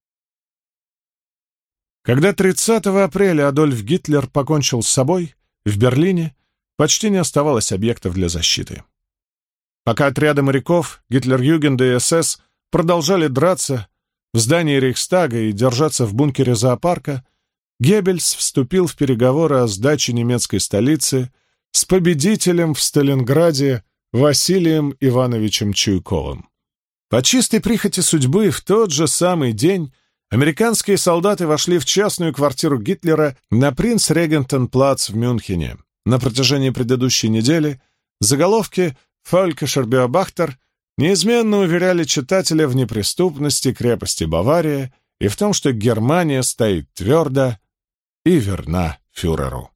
Когда 30 апреля Адольф Гитлер покончил с собой, в Берлине почти не оставалось объектов для защиты. Пока отряды моряков, Гитлер-Югенда и СС продолжали драться в здании Рейхстага и держаться в бункере зоопарка, Геббельс вступил в переговоры о сдаче немецкой столицы с победителем в Сталинграде Василием Ивановичем Чуйковым. По чистой прихоти судьбы в тот же самый день американские солдаты вошли в частную квартиру Гитлера на Принц-Регентен-плац в Мюнхене. На протяжении предыдущей недели заголовки «Фолькешер Беобахтер» неизменно уверяли читателя в неприступности крепости Бавария и в том, что Германия стоит твердо и верна фюреру.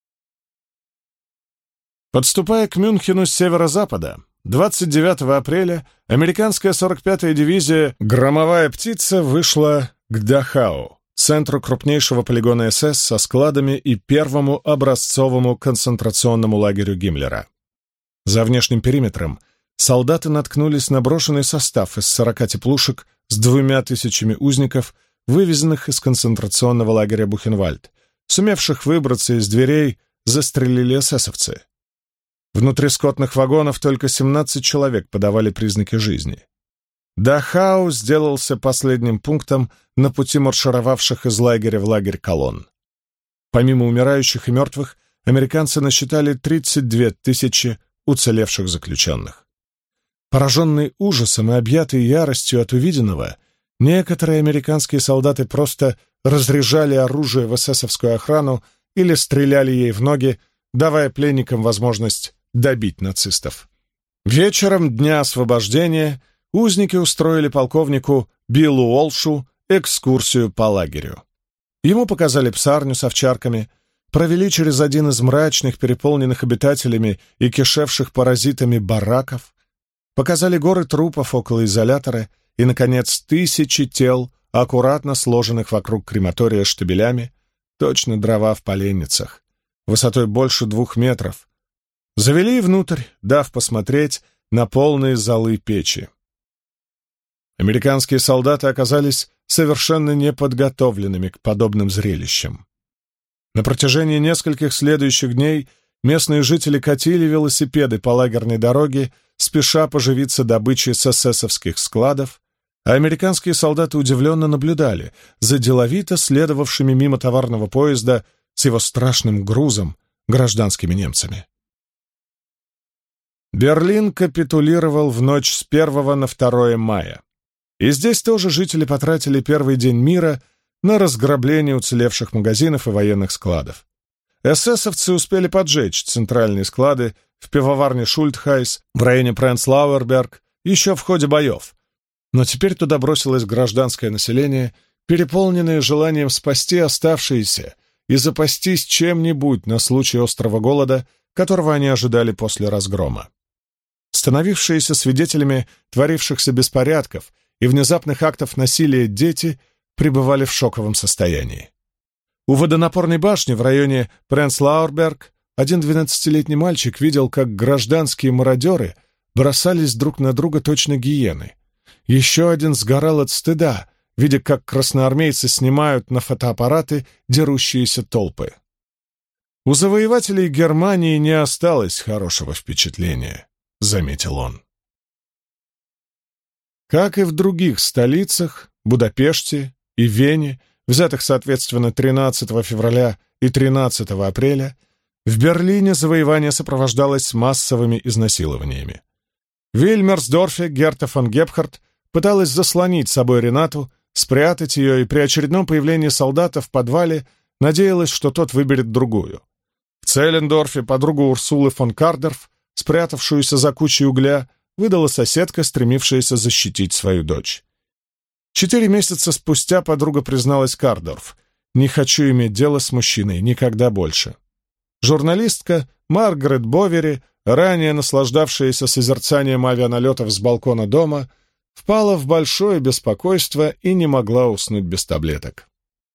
Подступая к Мюнхену с северо-запада, 29 апреля американская 45-я дивизия «Громовая птица» вышла к Дахау, центру крупнейшего полигона СС со складами и первому образцовому концентрационному лагерю Гиммлера. За внешним периметром солдаты наткнулись на брошенный состав из 40 теплушек с 2000 узников, вывезенных из концентрационного лагеря Бухенвальд. Сумевших выбраться из дверей застрелили эсэсовцы. Внутри скотных вагонов только 17 человек подавали признаки жизни. Дахау сделался последним пунктом на пути маршировавших из лагеря в лагерь колонн. Помимо умирающих и мертвых, американцы насчитали 32 000 уцелевших заключенных. Пораженные ужасом и объятые яростью от увиденного, некоторые американские солдаты просто разряжали оружие в эсэсовскую охрану или стреляли ей в ноги, давая пленникам возможность добить нацистов. Вечером дня освобождения узники устроили полковнику Биллу Уолшу экскурсию по лагерю. Ему показали псарню с овчарками, провели через один из мрачных, переполненных обитателями и кишевших паразитами бараков, показали горы трупов около изолятора и, наконец, тысячи тел, аккуратно сложенных вокруг крематория штабелями, точно дрова в поленницах, высотой больше 2 метров. Завели внутрь, дав посмотреть на полные золы печи. Американские солдаты оказались совершенно неподготовленными к подобным зрелищам. На протяжении нескольких следующих дней местные жители катили велосипеды по лагерной дороге, спеша поживиться добычей с эсэсовских складов, а американские солдаты удивленно наблюдали за деловито следовавшими мимо товарного поезда с его страшным грузом гражданскими немцами. Берлин капитулировал в ночь с 1 на 2 мая. И здесь тоже жители потратили первый день мира на разграбление уцелевших магазинов и военных складов. Эсэсовцы успели поджечь центральные склады в пивоварне Шультхайс в районе Пренцлауэрберг еще в ходе боев. Но теперь туда бросилось гражданское население, переполненное желанием спасти оставшиеся и запастись чем-нибудь на случай острого голода, которого они ожидали после разгрома. Становившиеся свидетелями творившихся беспорядков и внезапных актов насилия дети пребывали в шоковом состоянии. У водонапорной башни в районе Пренцлауэрберг один 12-летний мальчик видел, как гражданские мародеры бросались друг на друга точно гиены. Еще один сгорал от стыда, видя, как красноармейцы снимают на фотоаппараты дерущиеся толпы. У завоевателей Германии не осталось хорошего впечатления, заметил он. Как и в других столицах, Будапеште и Вене, взятых, соответственно, 13 февраля и 13 апреля, в Берлине завоевание сопровождалось массовыми изнасилованиями. В Вильмерсдорфе Герта фон Гепхард пыталась заслонить собой Ренату, спрятать ее, и при очередном появлении солдата в подвале надеялась, что тот выберет другую. В Целлендорфе подругу Урсулы фон Кардорф, спрятавшуюся за кучей угля, выдала соседка, стремившаяся защитить свою дочь. 4 месяца спустя подруга призналась Кардорф: «Не хочу иметь дело с мужчиной, никогда больше». Журналистка Маргарет Бовери, ранее наслаждавшаяся созерцанием авианалетов с балкона дома, впала в большое беспокойство и не могла уснуть без таблеток.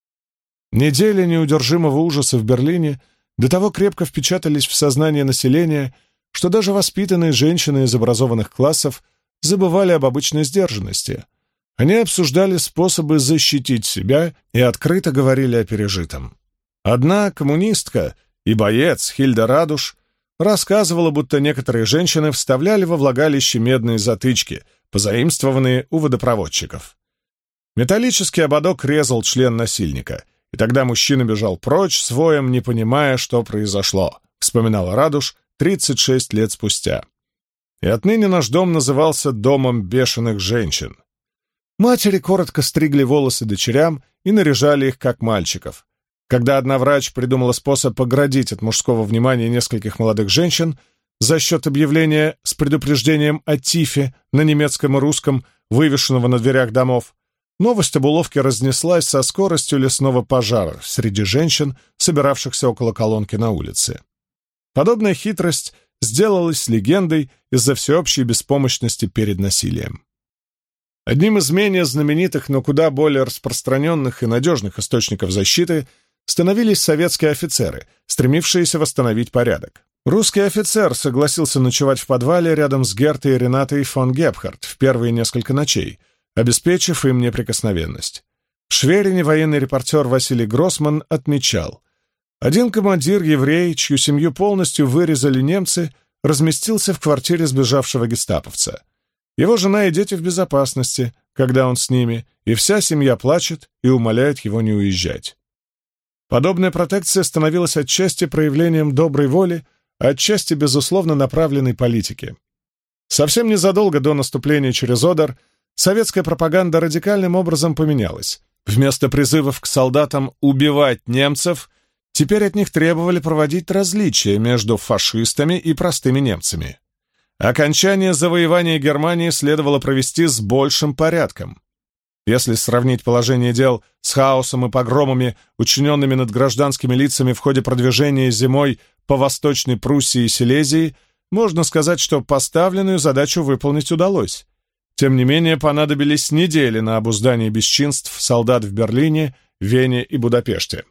Недели неудержимого ужаса в Берлине до того крепко впечатались в сознание населения, что даже воспитанные женщины из образованных классов забывали об обычной сдержанности. Они обсуждали способы защитить себя и открыто говорили о пережитом. Одна коммунистка и боец Хильда Радуш рассказывала, будто некоторые женщины вставляли во влагалище медные затычки, позаимствованные у водопроводчиков. Металлический ободок резал член насильника, и тогда мужчина бежал прочь с воем, не понимая, что произошло, вспоминала Радуш 36 лет спустя. И отныне наш дом назывался «Домом бешеных женщин». Матери коротко стригли волосы дочерям и наряжали их, как мальчиков. Когда одна врач придумала способ оградить от мужского внимания нескольких молодых женщин за счет объявления с предупреждением о тифе на немецком и русском, вывешенного на дверях домов, новость об уловке разнеслась со скоростью лесного пожара среди женщин, собиравшихся около колонки на улице. Подобная хитрость сделалась легендой из-за всеобщей беспомощности перед насилием. Одним из менее знаменитых, но куда более распространенных и надежных источников защиты становились советские офицеры, стремившиеся восстановить порядок. Русский офицер согласился ночевать в подвале рядом с Гертой и Ренатой фон Гебхард в первые несколько ночей, обеспечив им неприкосновенность. В Шверине военный репортер Василий Гроссман отмечал: один командир-еврей, чью семью полностью вырезали немцы, разместился в квартире сбежавшего гестаповца. Его жена и дети в безопасности, когда он с ними, и вся семья плачет и умоляет его не уезжать. Подобная протекция становилась отчасти проявлением доброй воли, а отчасти, безусловно, направленной политики. Совсем незадолго до наступления через Одер советская пропаганда радикальным образом поменялась. Вместо призывов к солдатам убивать немцев, теперь от них требовали проводить различия между фашистами и простыми немцами. Окончание завоевания Германии следовало провести с большим порядком. Если сравнить положение дел с хаосом и погромами, учиненными над гражданскими лицами в ходе продвижения зимой по Восточной Пруссии и Силезии, можно сказать, что поставленную задачу выполнить удалось. Тем не менее, понадобились недели на обуздание бесчинств солдат в Берлине, Вене и Будапеште.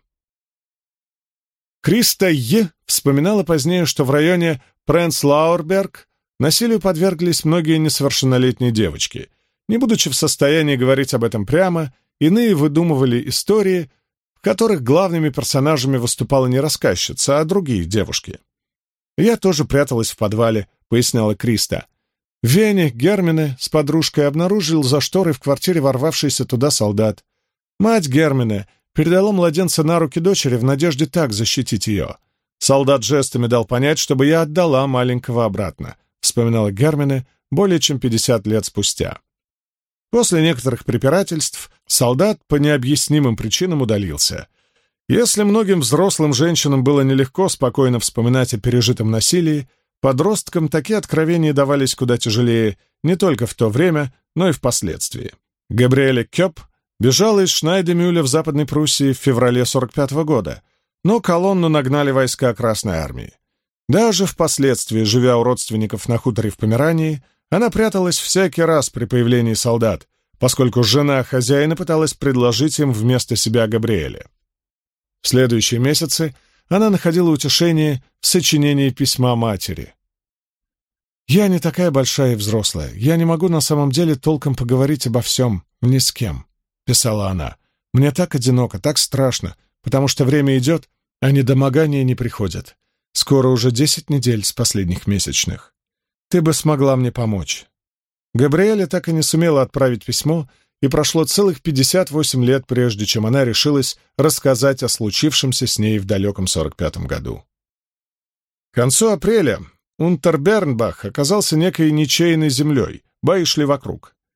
Криста Й. вспоминала позднее, что в районе Пренцлауэрберг насилию подверглись многие несовершеннолетние девочки. Не будучи в состоянии говорить об этом прямо, иные выдумывали истории, в которых главными персонажами выступала не рассказчица, а другие девушки. «Я тоже пряталась в подвале», — поясняла Криста. В Вене Гермине с подружкой обнаружил за шторой в квартире ворвавшийся туда солдат. Мать Гермине передала младенца на руки дочери в надежде так защитить ее. Солдат жестами дал понять, чтобы я отдала маленького обратно, вспоминала Гермине более чем 50 лет спустя. После некоторых препирательств солдат по необъяснимым причинам удалился. Если многим взрослым женщинам было нелегко спокойно вспоминать о пережитом насилии, подросткам такие откровения давались куда тяжелее не только в то время, но и впоследствии. Габриэле Кёп бежала из Шнайдемюля в Западной Пруссии в феврале 1945 года, но колонну нагнали войска Красной Армии. Даже впоследствии, живя у родственников на хуторе в Померании, она пряталась всякий раз при появлении солдат, поскольку жена хозяина пыталась предложить им вместо себя Габриэля. В следующие месяцы она находила утешение в сочинении письма матери. «Я не такая большая и взрослая. Я не могу на самом деле толком поговорить обо всем, ни с кем», — писала она. «Мне так одиноко, так страшно, потому что время идет, а недомогания не приходят. Скоро уже 10 недель с последних месячных. Ты бы смогла мне помочь». Габриэля так и не сумела отправить письмо, и прошло целых 58 лет, прежде чем она решилась рассказать о случившемся с ней в далеком 1945 году. К концу апреля Унтербернбах оказался некой ничейной землей, бои шли вокруг.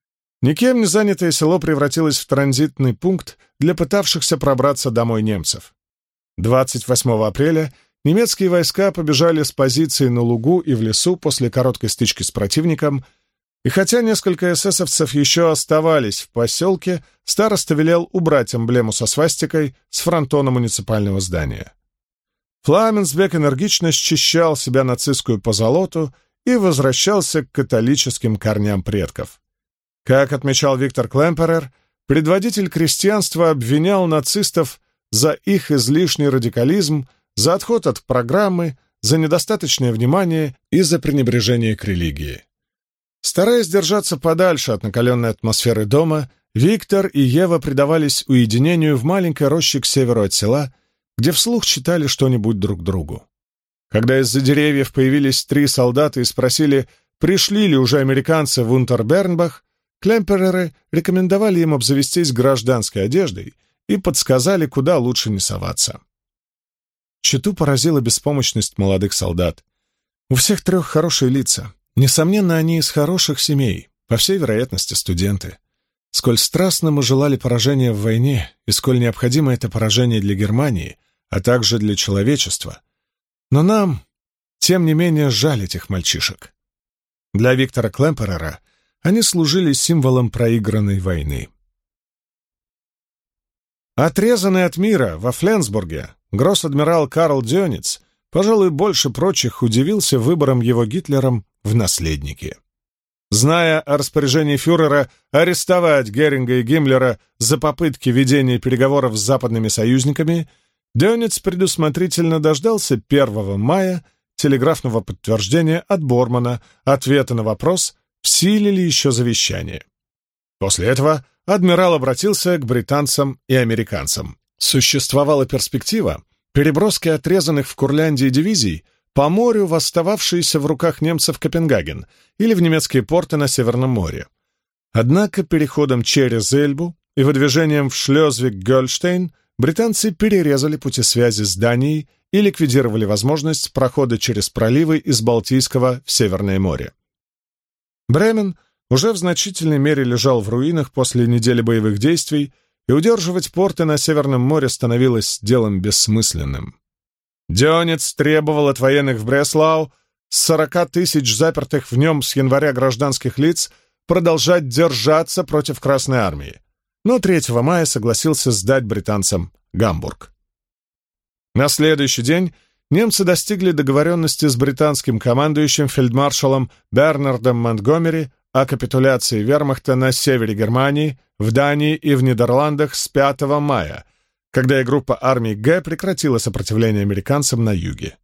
Никем не занятое село превратилось в транзитный пункт для пытавшихся пробраться домой немцев. 28 апреля немецкие войска побежали с позиций на лугу и в лесу после короткой стычки с противником, и хотя несколько эсэсовцев еще оставались в поселке, староста велел убрать эмблему со свастикой с фронтона муниципального здания. Фламенсбек энергично счищал себя нацистскую позолоту и возвращался к католическим корням предков. Как отмечал Виктор Клемперер, предводитель крестьянства обвинял нацистов за их излишний радикализм, за отход от программы, за недостаточное внимание и за пренебрежение к религии. Стараясь держаться подальше от накаленной атмосферы дома, Виктор и Ева предавались уединению в маленькой роще к северу от села, где вслух читали что-нибудь друг другу. Когда из-за деревьев появились 3 солдата и спросили, пришли ли уже американцы в Унтербернбах, Клемпереры рекомендовали им обзавестись гражданской одеждой и подсказали, куда лучше не соваться. Читу поразила беспомощность молодых солдат. У всех 3 хорошие лица. Несомненно, они из хороших семей, по всей вероятности, студенты. Сколь страстно мы желали поражения в войне, и сколь необходимо это поражение для Германии, а также для человечества. Но нам, тем не менее, жаль этих мальчишек. Для Виктора Клемперера они служили символом проигранной войны. Отрезанный от мира во Фленсбурге, гросс-адмирал Карл Дёниц, пожалуй, больше прочих удивился выбором его Гитлером в наследники. Зная о распоряжении фюрера арестовать Геринга и Гиммлера за попытки ведения переговоров с западными союзниками, Дёниц предусмотрительно дождался 1 мая телеграфного подтверждения от Бормана, ответа на вопрос, в силе ли еще завещание. После этого адмирал обратился к британцам и американцам. Существовала перспектива переброски отрезанных в Курляндии дивизий по морю в остававшийся в руках немцев Копенгаген или в немецкие порты на Северном море. Однако переходом через Эльбу и выдвижением в Шлёзвиг-Гольштейн британцы перерезали пути связи с Данией и ликвидировали возможность прохода через проливы из Балтийского в Северное море. Бремен уже в значительной мере лежал в руинах после недели боевых действий, и удерживать порты на Северном море становилось делом бессмысленным. Дёниц требовал от военных в Бреслау с 40 тысяч запертых в нем с января гражданских лиц продолжать держаться против Красной Армии, но 3 мая согласился сдать британцам Гамбург. На следующий день немцы достигли договоренности с британским командующим фельдмаршалом Бернардом Монтгомери о капитуляции вермахта на севере Германии, в Дании и в Нидерландах с 5 мая, когда и группа армий Г прекратила сопротивление американцам на юге.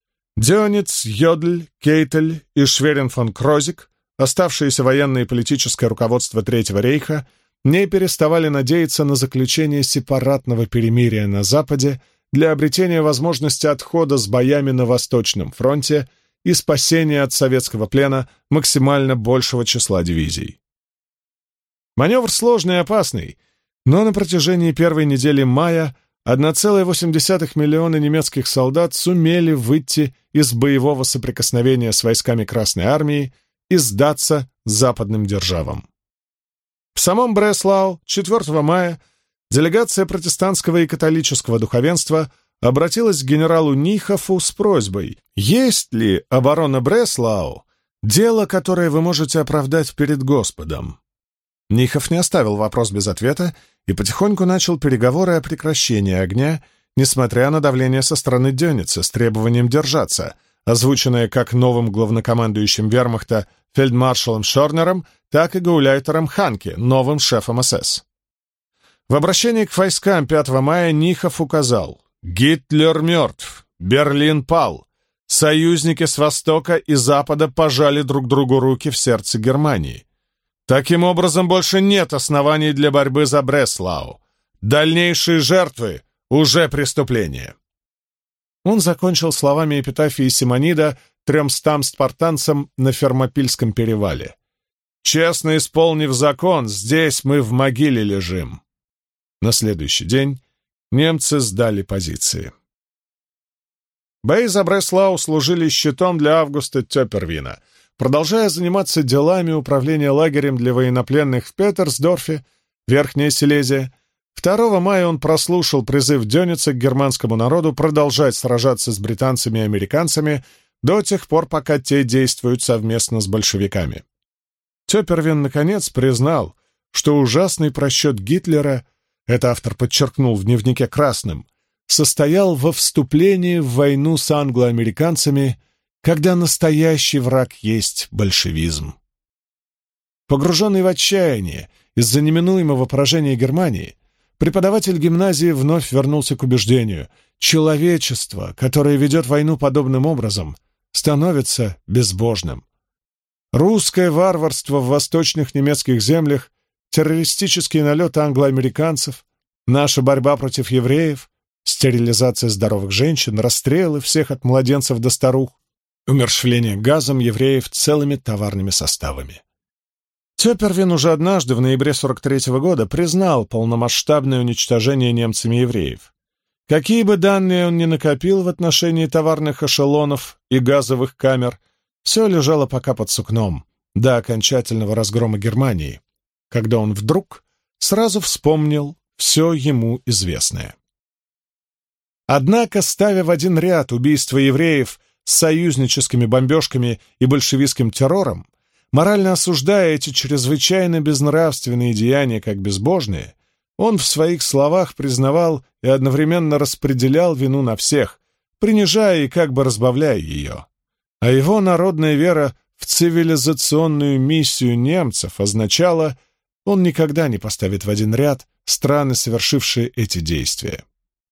Дёниц, Йодль, Кейтель и Шверин фон Крозик, оставшиеся военное и политическое руководство Третьего рейха, не переставали надеяться на заключение сепаратного перемирия на Западе для обретения возможности отхода с боями на Восточном фронте и спасения от советского плена максимально большего числа дивизий. Маневр сложный и опасный, но на протяжении первой недели мая 1,8 миллиона немецких солдат сумели выйти из боевого соприкосновения с войсками Красной Армии и сдаться западным державам. В самом Бреслау 4 мая делегация протестантского и католического духовенства обратилась к генералу Нихофу с просьбой, есть ли оборона Бреслау дело, которое вы можете оправдать перед Господом. Нихоф не оставил вопрос без ответа и потихоньку начал переговоры о прекращении огня, несмотря на давление со стороны Дёница с требованием держаться, озвученное как новым главнокомандующим вермахта фельдмаршалом Шорнером, так и гауляйтером Ханке, новым шефом СС. В обращении к войскам 5 мая Нихоф указал: «Гитлер мертв, Берлин пал, союзники с Востока и Запада пожали друг другу руки в сердце Германии. Таким образом, больше нет оснований для борьбы за Бреслау. Дальнейшие жертвы — уже преступление». Он закончил словами эпитафии Симонида 300 спартанцам на Фермопильском перевале: «Честно исполнив закон, здесь мы в могиле лежим». На следующий день немцы сдали позиции. Бои за Бреслау служили щитом для Августа Тёпервина, продолжая заниматься делами управления лагерем для военнопленных в Петерсдорфе, Верхняя Силезия, 2 мая он прослушал призыв Дёница к германскому народу продолжать сражаться с британцами и американцами до тех пор, пока те действуют совместно с большевиками. Тёпервин, наконец, признал, что ужасный просчет Гитлера, это автор подчеркнул в дневнике красным, состоял во вступлении в войну с англо-американцами, когда настоящий враг есть большевизм. Погруженный в отчаяние из-за неминуемого поражения Германии, преподаватель гимназии вновь вернулся к убеждению: человечество, которое ведет войну подобным образом, становится безбожным. Русское варварство в восточных немецких землях, террористические налеты англоамериканцев, наша борьба против евреев, стерилизация здоровых женщин, расстрелы всех от младенцев до старух, умерщвление газом евреев целыми товарными составами. Тёпервин уже однажды, в ноябре 1943 года, признал полномасштабное уничтожение немцами евреев. Какие бы данные он ни накопил в отношении товарных эшелонов и газовых камер, все лежало пока под сукном до окончательного разгрома Германии, когда он вдруг сразу вспомнил все ему известное. Однако, ставя в один ряд убийства евреев с союзническими бомбежками и большевистским террором, морально осуждая эти чрезвычайно безнравственные деяния как безбожные, он в своих словах признавал и одновременно распределял вину на всех, принижая и как бы разбавляя ее. А его народная вера в цивилизационную миссию немцев означала: он никогда не поставит в один ряд страны, совершившие эти действия.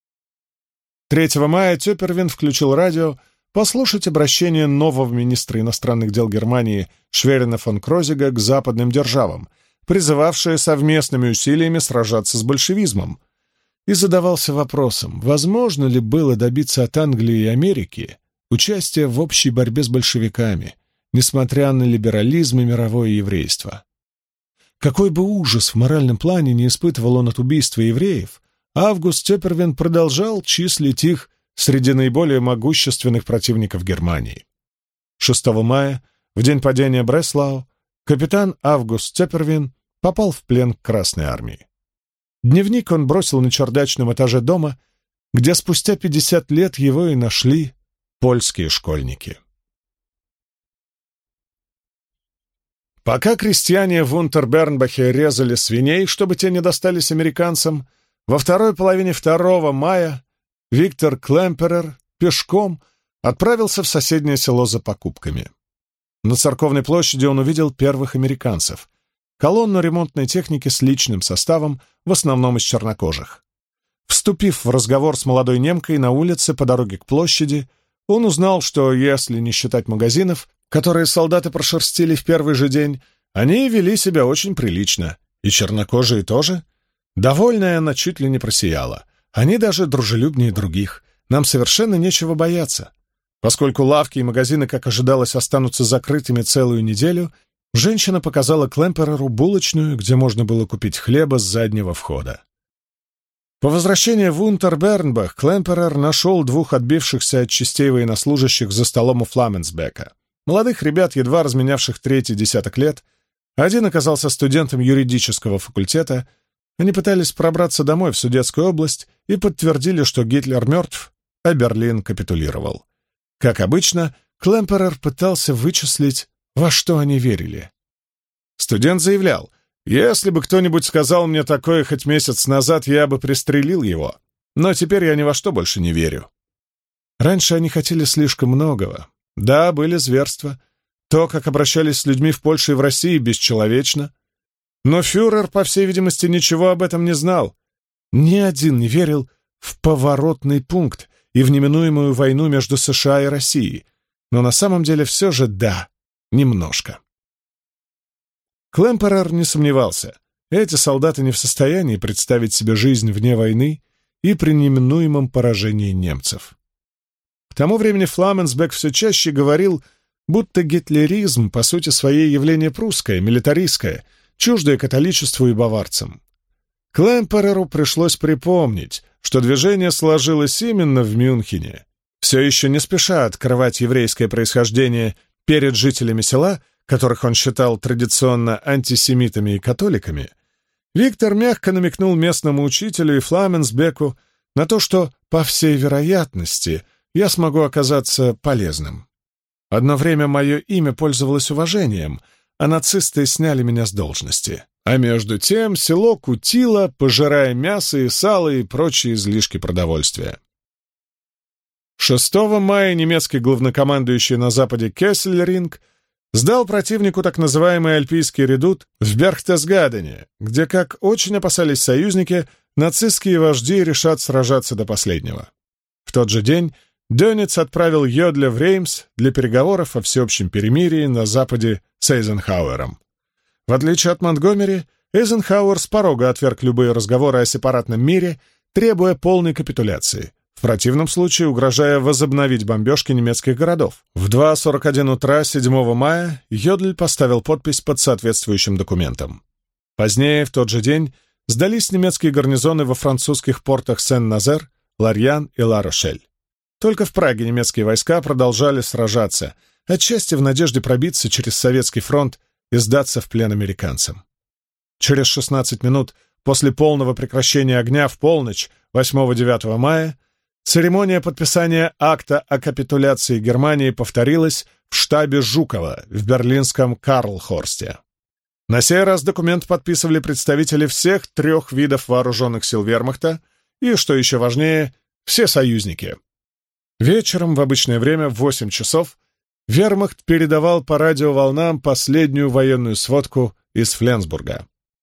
3 мая Тёпервин включил радио послушать обращение нового министра иностранных дел Германии Шверина фон Крозига к западным державам, призывавшее совместными усилиями сражаться с большевизмом, и задавался вопросом, возможно ли было добиться от Англии и Америки участия в общей борьбе с большевиками, несмотря на либерализм и мировое еврейство. Какой бы ужас в моральном плане не испытывал он от убийства евреев, Август Тёпервин продолжал числить их среди наиболее могущественных противников Германии. 6 мая, в день падения Бреслау, капитан Август Тёпервин попал в плен к Красной армии. Дневник он бросил на чердачном этаже дома, где спустя 50 лет его и нашли польские школьники. Пока крестьяне в Унтербернбахе резали свиней, чтобы те не достались американцам, во второй половине 2 мая Виктор Клемперер пешком отправился в соседнее село за покупками. На Церковной площади он увидел первых американцев, колонну ремонтной техники с личным составом, в основном из чернокожих. Вступив в разговор с молодой немкой на улице по дороге к площади, он узнал, что, если не считать магазинов, которые солдаты прошерстили в первый же день, они вели себя очень прилично, и чернокожие тоже. Довольная она чуть ли не просияла. Они даже дружелюбнее других. Нам совершенно нечего бояться. Поскольку лавки и магазины, как ожидалось, останутся закрытыми целую неделю, женщина показала Клемпереру булочную, где можно было купить хлеба с заднего входа. По возвращении в Унтербернбах Клемперер нашел 2 отбившихся от частей военнослужащих за столом у Фламенсбека. Молодых ребят, едва разменявших 3-й десяток лет. Один оказался студентом юридического факультета. Они пытались пробраться домой в Судетскую область и подтвердили, что Гитлер мертв, а Берлин капитулировал. Как обычно, Клемперер пытался вычислить, во что они верили. Студент заявлял: «Если бы кто-нибудь сказал мне такое хоть месяц назад, я бы пристрелил его. Но теперь я ни во что больше не верю». Раньше они хотели слишком многого. Да, были зверства. То, как обращались с людьми в Польше и в России, бесчеловечно. Но фюрер, по всей видимости, ничего об этом не знал. Ни один не верил в поворотный пункт и в неминуемую войну между США и Россией. Но на самом деле все же да, немножко. Клемперер не сомневался. Эти солдаты не в состоянии представить себе жизнь вне войны и при неминуемом поражении немцев. К тому времени Фламенсбек все чаще говорил, будто гитлеризм по сути своей явление прусское, милитаристское, чуждое католичеству и баварцам. Клемпереру пришлось припомнить, что движение сложилось именно в Мюнхене, все еще не спеша открывать еврейское происхождение Перед жителями села, которых он считал традиционно антисемитами и католиками, Виктор мягко намекнул местному учителю и Фламенсбеку на то, что, по всей вероятности, я смогу оказаться полезным. Одно время мое имя пользовалось уважением, а нацисты сняли меня с должности. А между тем село кутило, пожирая мясо и сало и прочие излишки продовольствия. 6 мая немецкий главнокомандующий на западе Кессельринг сдал противнику так называемый Альпийский редут в Берхтесгадене, где, как очень опасались союзники, нацистские вожди решат сражаться до последнего. В тот же день Дönitz отправил Йодля в Реймс для переговоров о всеобщем перемирии на западе с Эйзенхауэром. В отличие от Монтгомери, Эйзенхауэр с порога отверг любые разговоры о сепаратном мире, требуя полной капитуляции, в противном случае угрожая возобновить бомбежки немецких городов. В 2:41 утра 7 мая Йодль поставил подпись под соответствующим документом. Позднее, в тот же день, сдались немецкие гарнизоны во французских портах Сен-Назер, Ларьян и Ла-Рошель. Только в Праге немецкие войска продолжали сражаться, отчасти в надежде пробиться через Советский фронт и сдаться в плен американцам. Через 16 минут после полного прекращения огня в полночь 8-9 мая церемония подписания акта о капитуляции Германии повторилась в штабе Жукова в берлинском Карлхорсте. На сей раз документ подписывали представители всех 3 видов вооруженных сил вермахта и, что еще важнее, все союзники. Вечером, в обычное время, в 8 часов, вермахт передавал по радиоволнам последнюю военную сводку из Фленсбурга.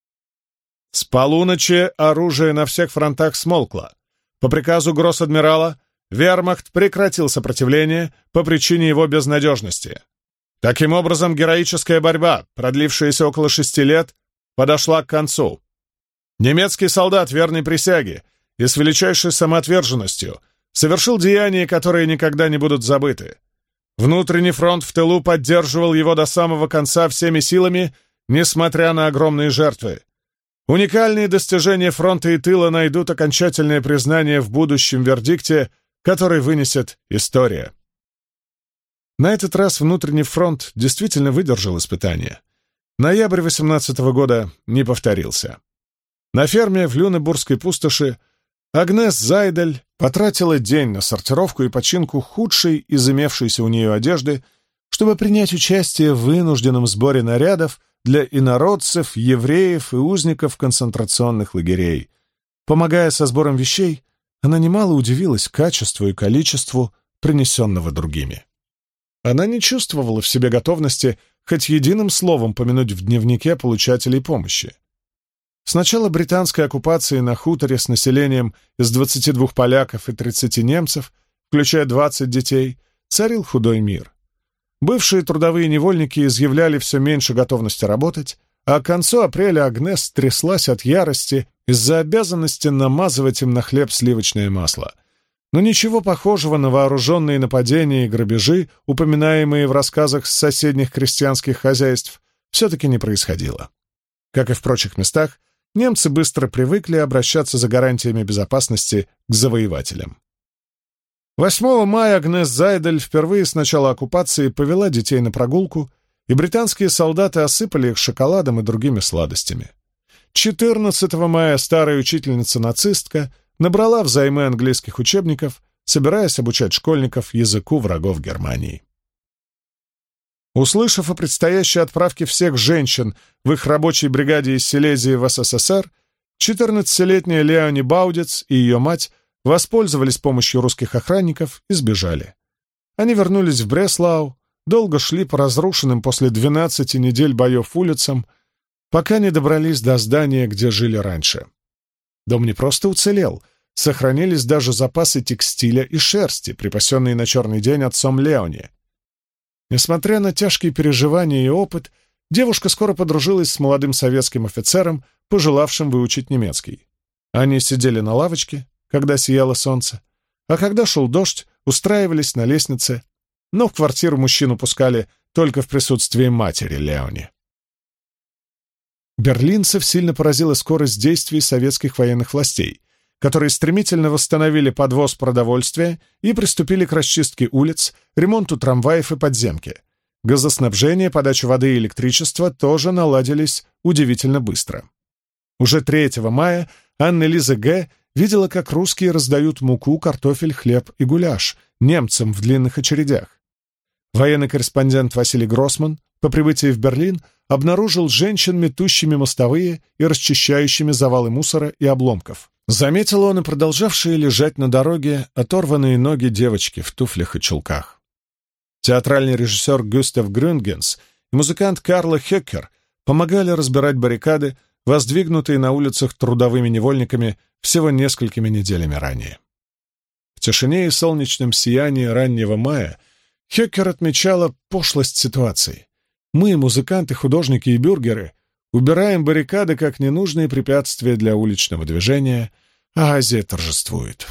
С полуночи оружие на всех фронтах смолкло. По приказу гросс-адмирала вермахт прекратил сопротивление по причине его безнадежности. Таким образом, героическая борьба, продлившаяся около 6 лет, подошла к концу. Немецкий солдат верной присяге и с величайшей самоотверженностью совершил деяния, которые никогда не будут забыты. Внутренний фронт в тылу поддерживал его до самого конца всеми силами, несмотря на огромные жертвы. Уникальные достижения фронта и тыла найдут окончательное признание в будущем вердикте, который вынесет история. На этот раз внутренний фронт действительно выдержал испытание. Ноябрь 18 года не повторился. На ферме в Люнебургской пустоши Агнес Зайдель потратила день на сортировку и починку худшей из имевшейся у нее одежды, чтобы принять участие в вынужденном сборе нарядов для инородцев, евреев и узников концентрационных лагерей. Помогая со сбором вещей, она немало удивилась качеству и количеству принесенного другими. Она не чувствовала в себе готовности хоть единым словом помянуть в дневнике получателей помощи. С начала британской оккупации на хуторе с населением из 22 поляков и 30 немцев, включая 20 детей, царил худой мир. Бывшие трудовые невольники изъявляли все меньше готовности работать, а к концу апреля Агнес тряслась от ярости из-за обязанности намазывать им на хлеб сливочное масло. Но ничего похожего на вооруженные нападения и грабежи, упоминаемые в рассказах с соседних крестьянских хозяйств, все-таки не происходило. Как и в прочих местах, немцы быстро привыкли обращаться за гарантиями безопасности к завоевателям. 8 мая Агнес Зайдель впервые с начала оккупации повела детей на прогулку, и британские солдаты осыпали их шоколадом и другими сладостями. 14 мая старая учительница-нацистка набрала взаймы английских учебников, собираясь обучать школьников языку врагов Германии. Услышав о предстоящей отправке всех женщин в их рабочей бригаде из Силезии в СССР, 14-летняя Леони Баудиц и ее мать воспользовались помощью русских охранников и сбежали. Они вернулись в Бреслау, долго шли по разрушенным после 12 недель боев улицам, пока не добрались до здания, где жили раньше. Дом не просто уцелел, сохранились даже запасы текстиля и шерсти, припасенные на черный день отцом Леони. Несмотря на тяжкие переживания и опыт, девушка скоро подружилась с молодым советским офицером, пожелавшим выучить немецкий. Они сидели на лавочке, когда сияло солнце, а когда шел дождь, устраивались на лестнице, но в квартиру мужчину пускали только в присутствии матери Леони. Берлинцев сильно поразила скорость действий советских военных властей, которые стремительно восстановили подвоз продовольствия и приступили к расчистке улиц, ремонту трамваев и подземки. газоснабжение, подача воды и электричества тоже наладились удивительно быстро. Уже 3 мая Анна-Лиза Г. видела, как русские раздают муку, картофель, хлеб и гуляш немцам в длинных очередях. Военный корреспондент Василий Гроссман по прибытии в Берлин обнаружил женщин, метущими мостовые и расчищающими завалы мусора и обломков. Заметил он и продолжавшие лежать на дороге оторванные ноги девочки в туфлях и чулках. Театральный режиссер Гюстав Грюнгенс и музыкант Карла Хеккер помогали разбирать баррикады, воздвигнутые на улицах трудовыми невольниками всего несколькими неделями ранее. В тишине и солнечном сиянии раннего мая Хеккер отмечала пошлость ситуации. Мы, музыканты, художники и бюргеры, убираем баррикады как ненужные препятствия для уличного движения, а Азия торжествует.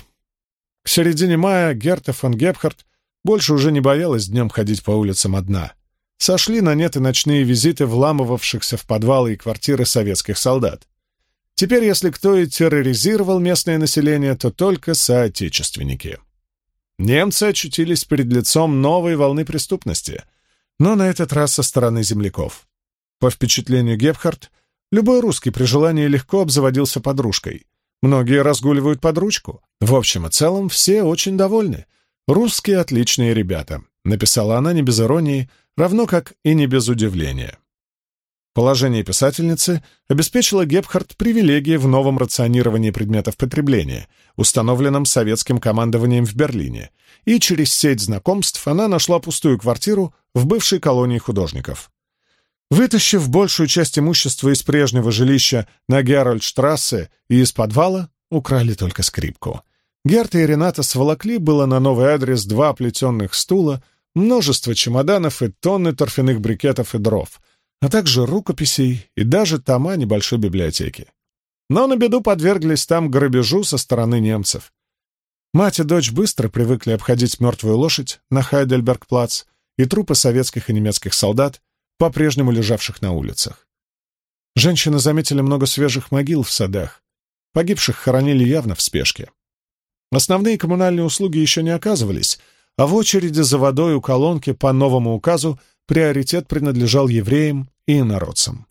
К середине мая Герта фон Гебхард больше уже не боялась днем ходить по улицам одна. Сошли на нет и ночные визиты вламывавшихся в подвалы и квартиры советских солдат. Теперь, если кто и терроризировал местное население, то только соотечественники. Немцы очутились перед лицом новой волны преступности, но на этот раз со стороны земляков. По впечатлению Гебхард, любой русский при желании легко обзаводился подружкой. Многие разгуливают под ручку. В общем и целом, все очень довольны. «Русские отличные ребята», — написала она не без иронии, равно как и не без удивления. Положение писательницы обеспечило Гебхард привилегии в новом рационировании предметов потребления, установленном советским командованием в Берлине, и через сеть знакомств она нашла пустую квартиру в бывшей колонии художников. Вытащив большую часть имущества из прежнего жилища на Герольдштрассе и из подвала, украли только скрипку. Герта и Рената сволокли было на новый адрес 2 плетеных стула, множество чемоданов и тонны торфяных брикетов и дров, а также рукописей и даже тома небольшой библиотеки. Но на беду подверглись там грабежу со стороны немцев. Мать и дочь быстро привыкли обходить мертвую лошадь на Хайдельбергплац и трупы советских и немецких солдат, по-прежнему лежавших на улицах. Женщины заметили много свежих могил в садах. Погибших хоронили явно в спешке. Основные коммунальные услуги еще не оказывались, а в очереди за водой у колонки по новому указу приоритет принадлежал евреям и инородцам.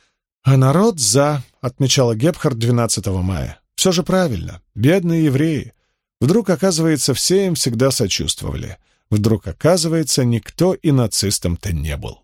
«А народ за», — отмечала Гебхард 12 мая. «Все же правильно. Бедные евреи. Вдруг, оказывается, все им всегда сочувствовали. Вдруг, оказывается, никто и нацистом-то не был».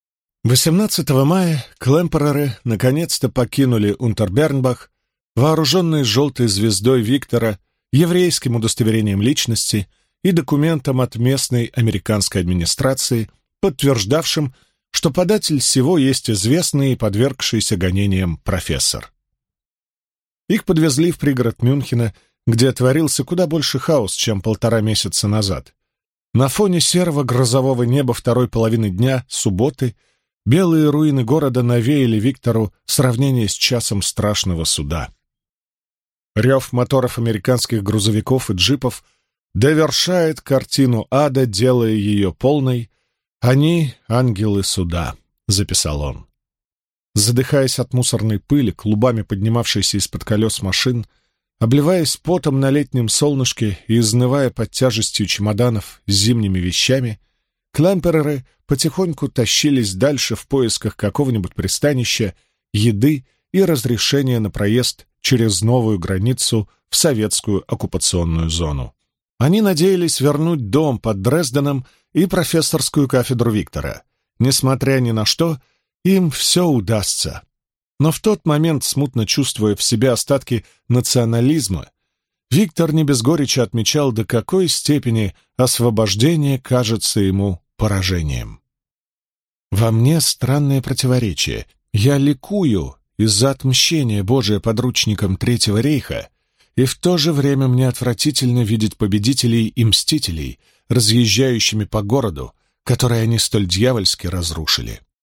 18 мая клемпереры наконец-то покинули Унтербернбах, вооруженные желтой звездой Виктора, еврейским удостоверением личности и документом от местной американской администрации, подтверждавшим, что податель всего есть известный и подвергшийся гонениям профессор. Их подвезли в пригород Мюнхена, где творился куда больше хаос, чем 1,5 месяца назад. На фоне серого грозового неба второй половины дня, субботы, белые руины города навеяли Виктору сравнение с часом страшного суда. Рев моторов американских грузовиков и джипов довершает картину ада, делая ее полной. «Они — ангелы суда», — записал он. Задыхаясь от мусорной пыли, клубами поднимавшейся из-под колес машин, обливаясь потом на летнем солнышке и изнывая под тяжестью чемоданов с зимними вещами, клемпереры потихоньку тащились дальше в поисках какого-нибудь пристанища, еды и разрешения на проезд через новую границу в советскую оккупационную зону. Они надеялись вернуть дом под Дрезденом и профессорскую кафедру Виктора. Несмотря ни на что, им все удастся. Но в тот момент, смутно чувствуя в себе остатки национализма, Виктор не без горечи отмечал, до какой степени освобождение кажется ему поражением. «Во мне странное противоречие. Я ликую из-за отмщения Божия подручникам Третьего рейха, и в то же время мне отвратительно видеть победителей и мстителей, разъезжающими по городу, который они столь дьявольски разрушили.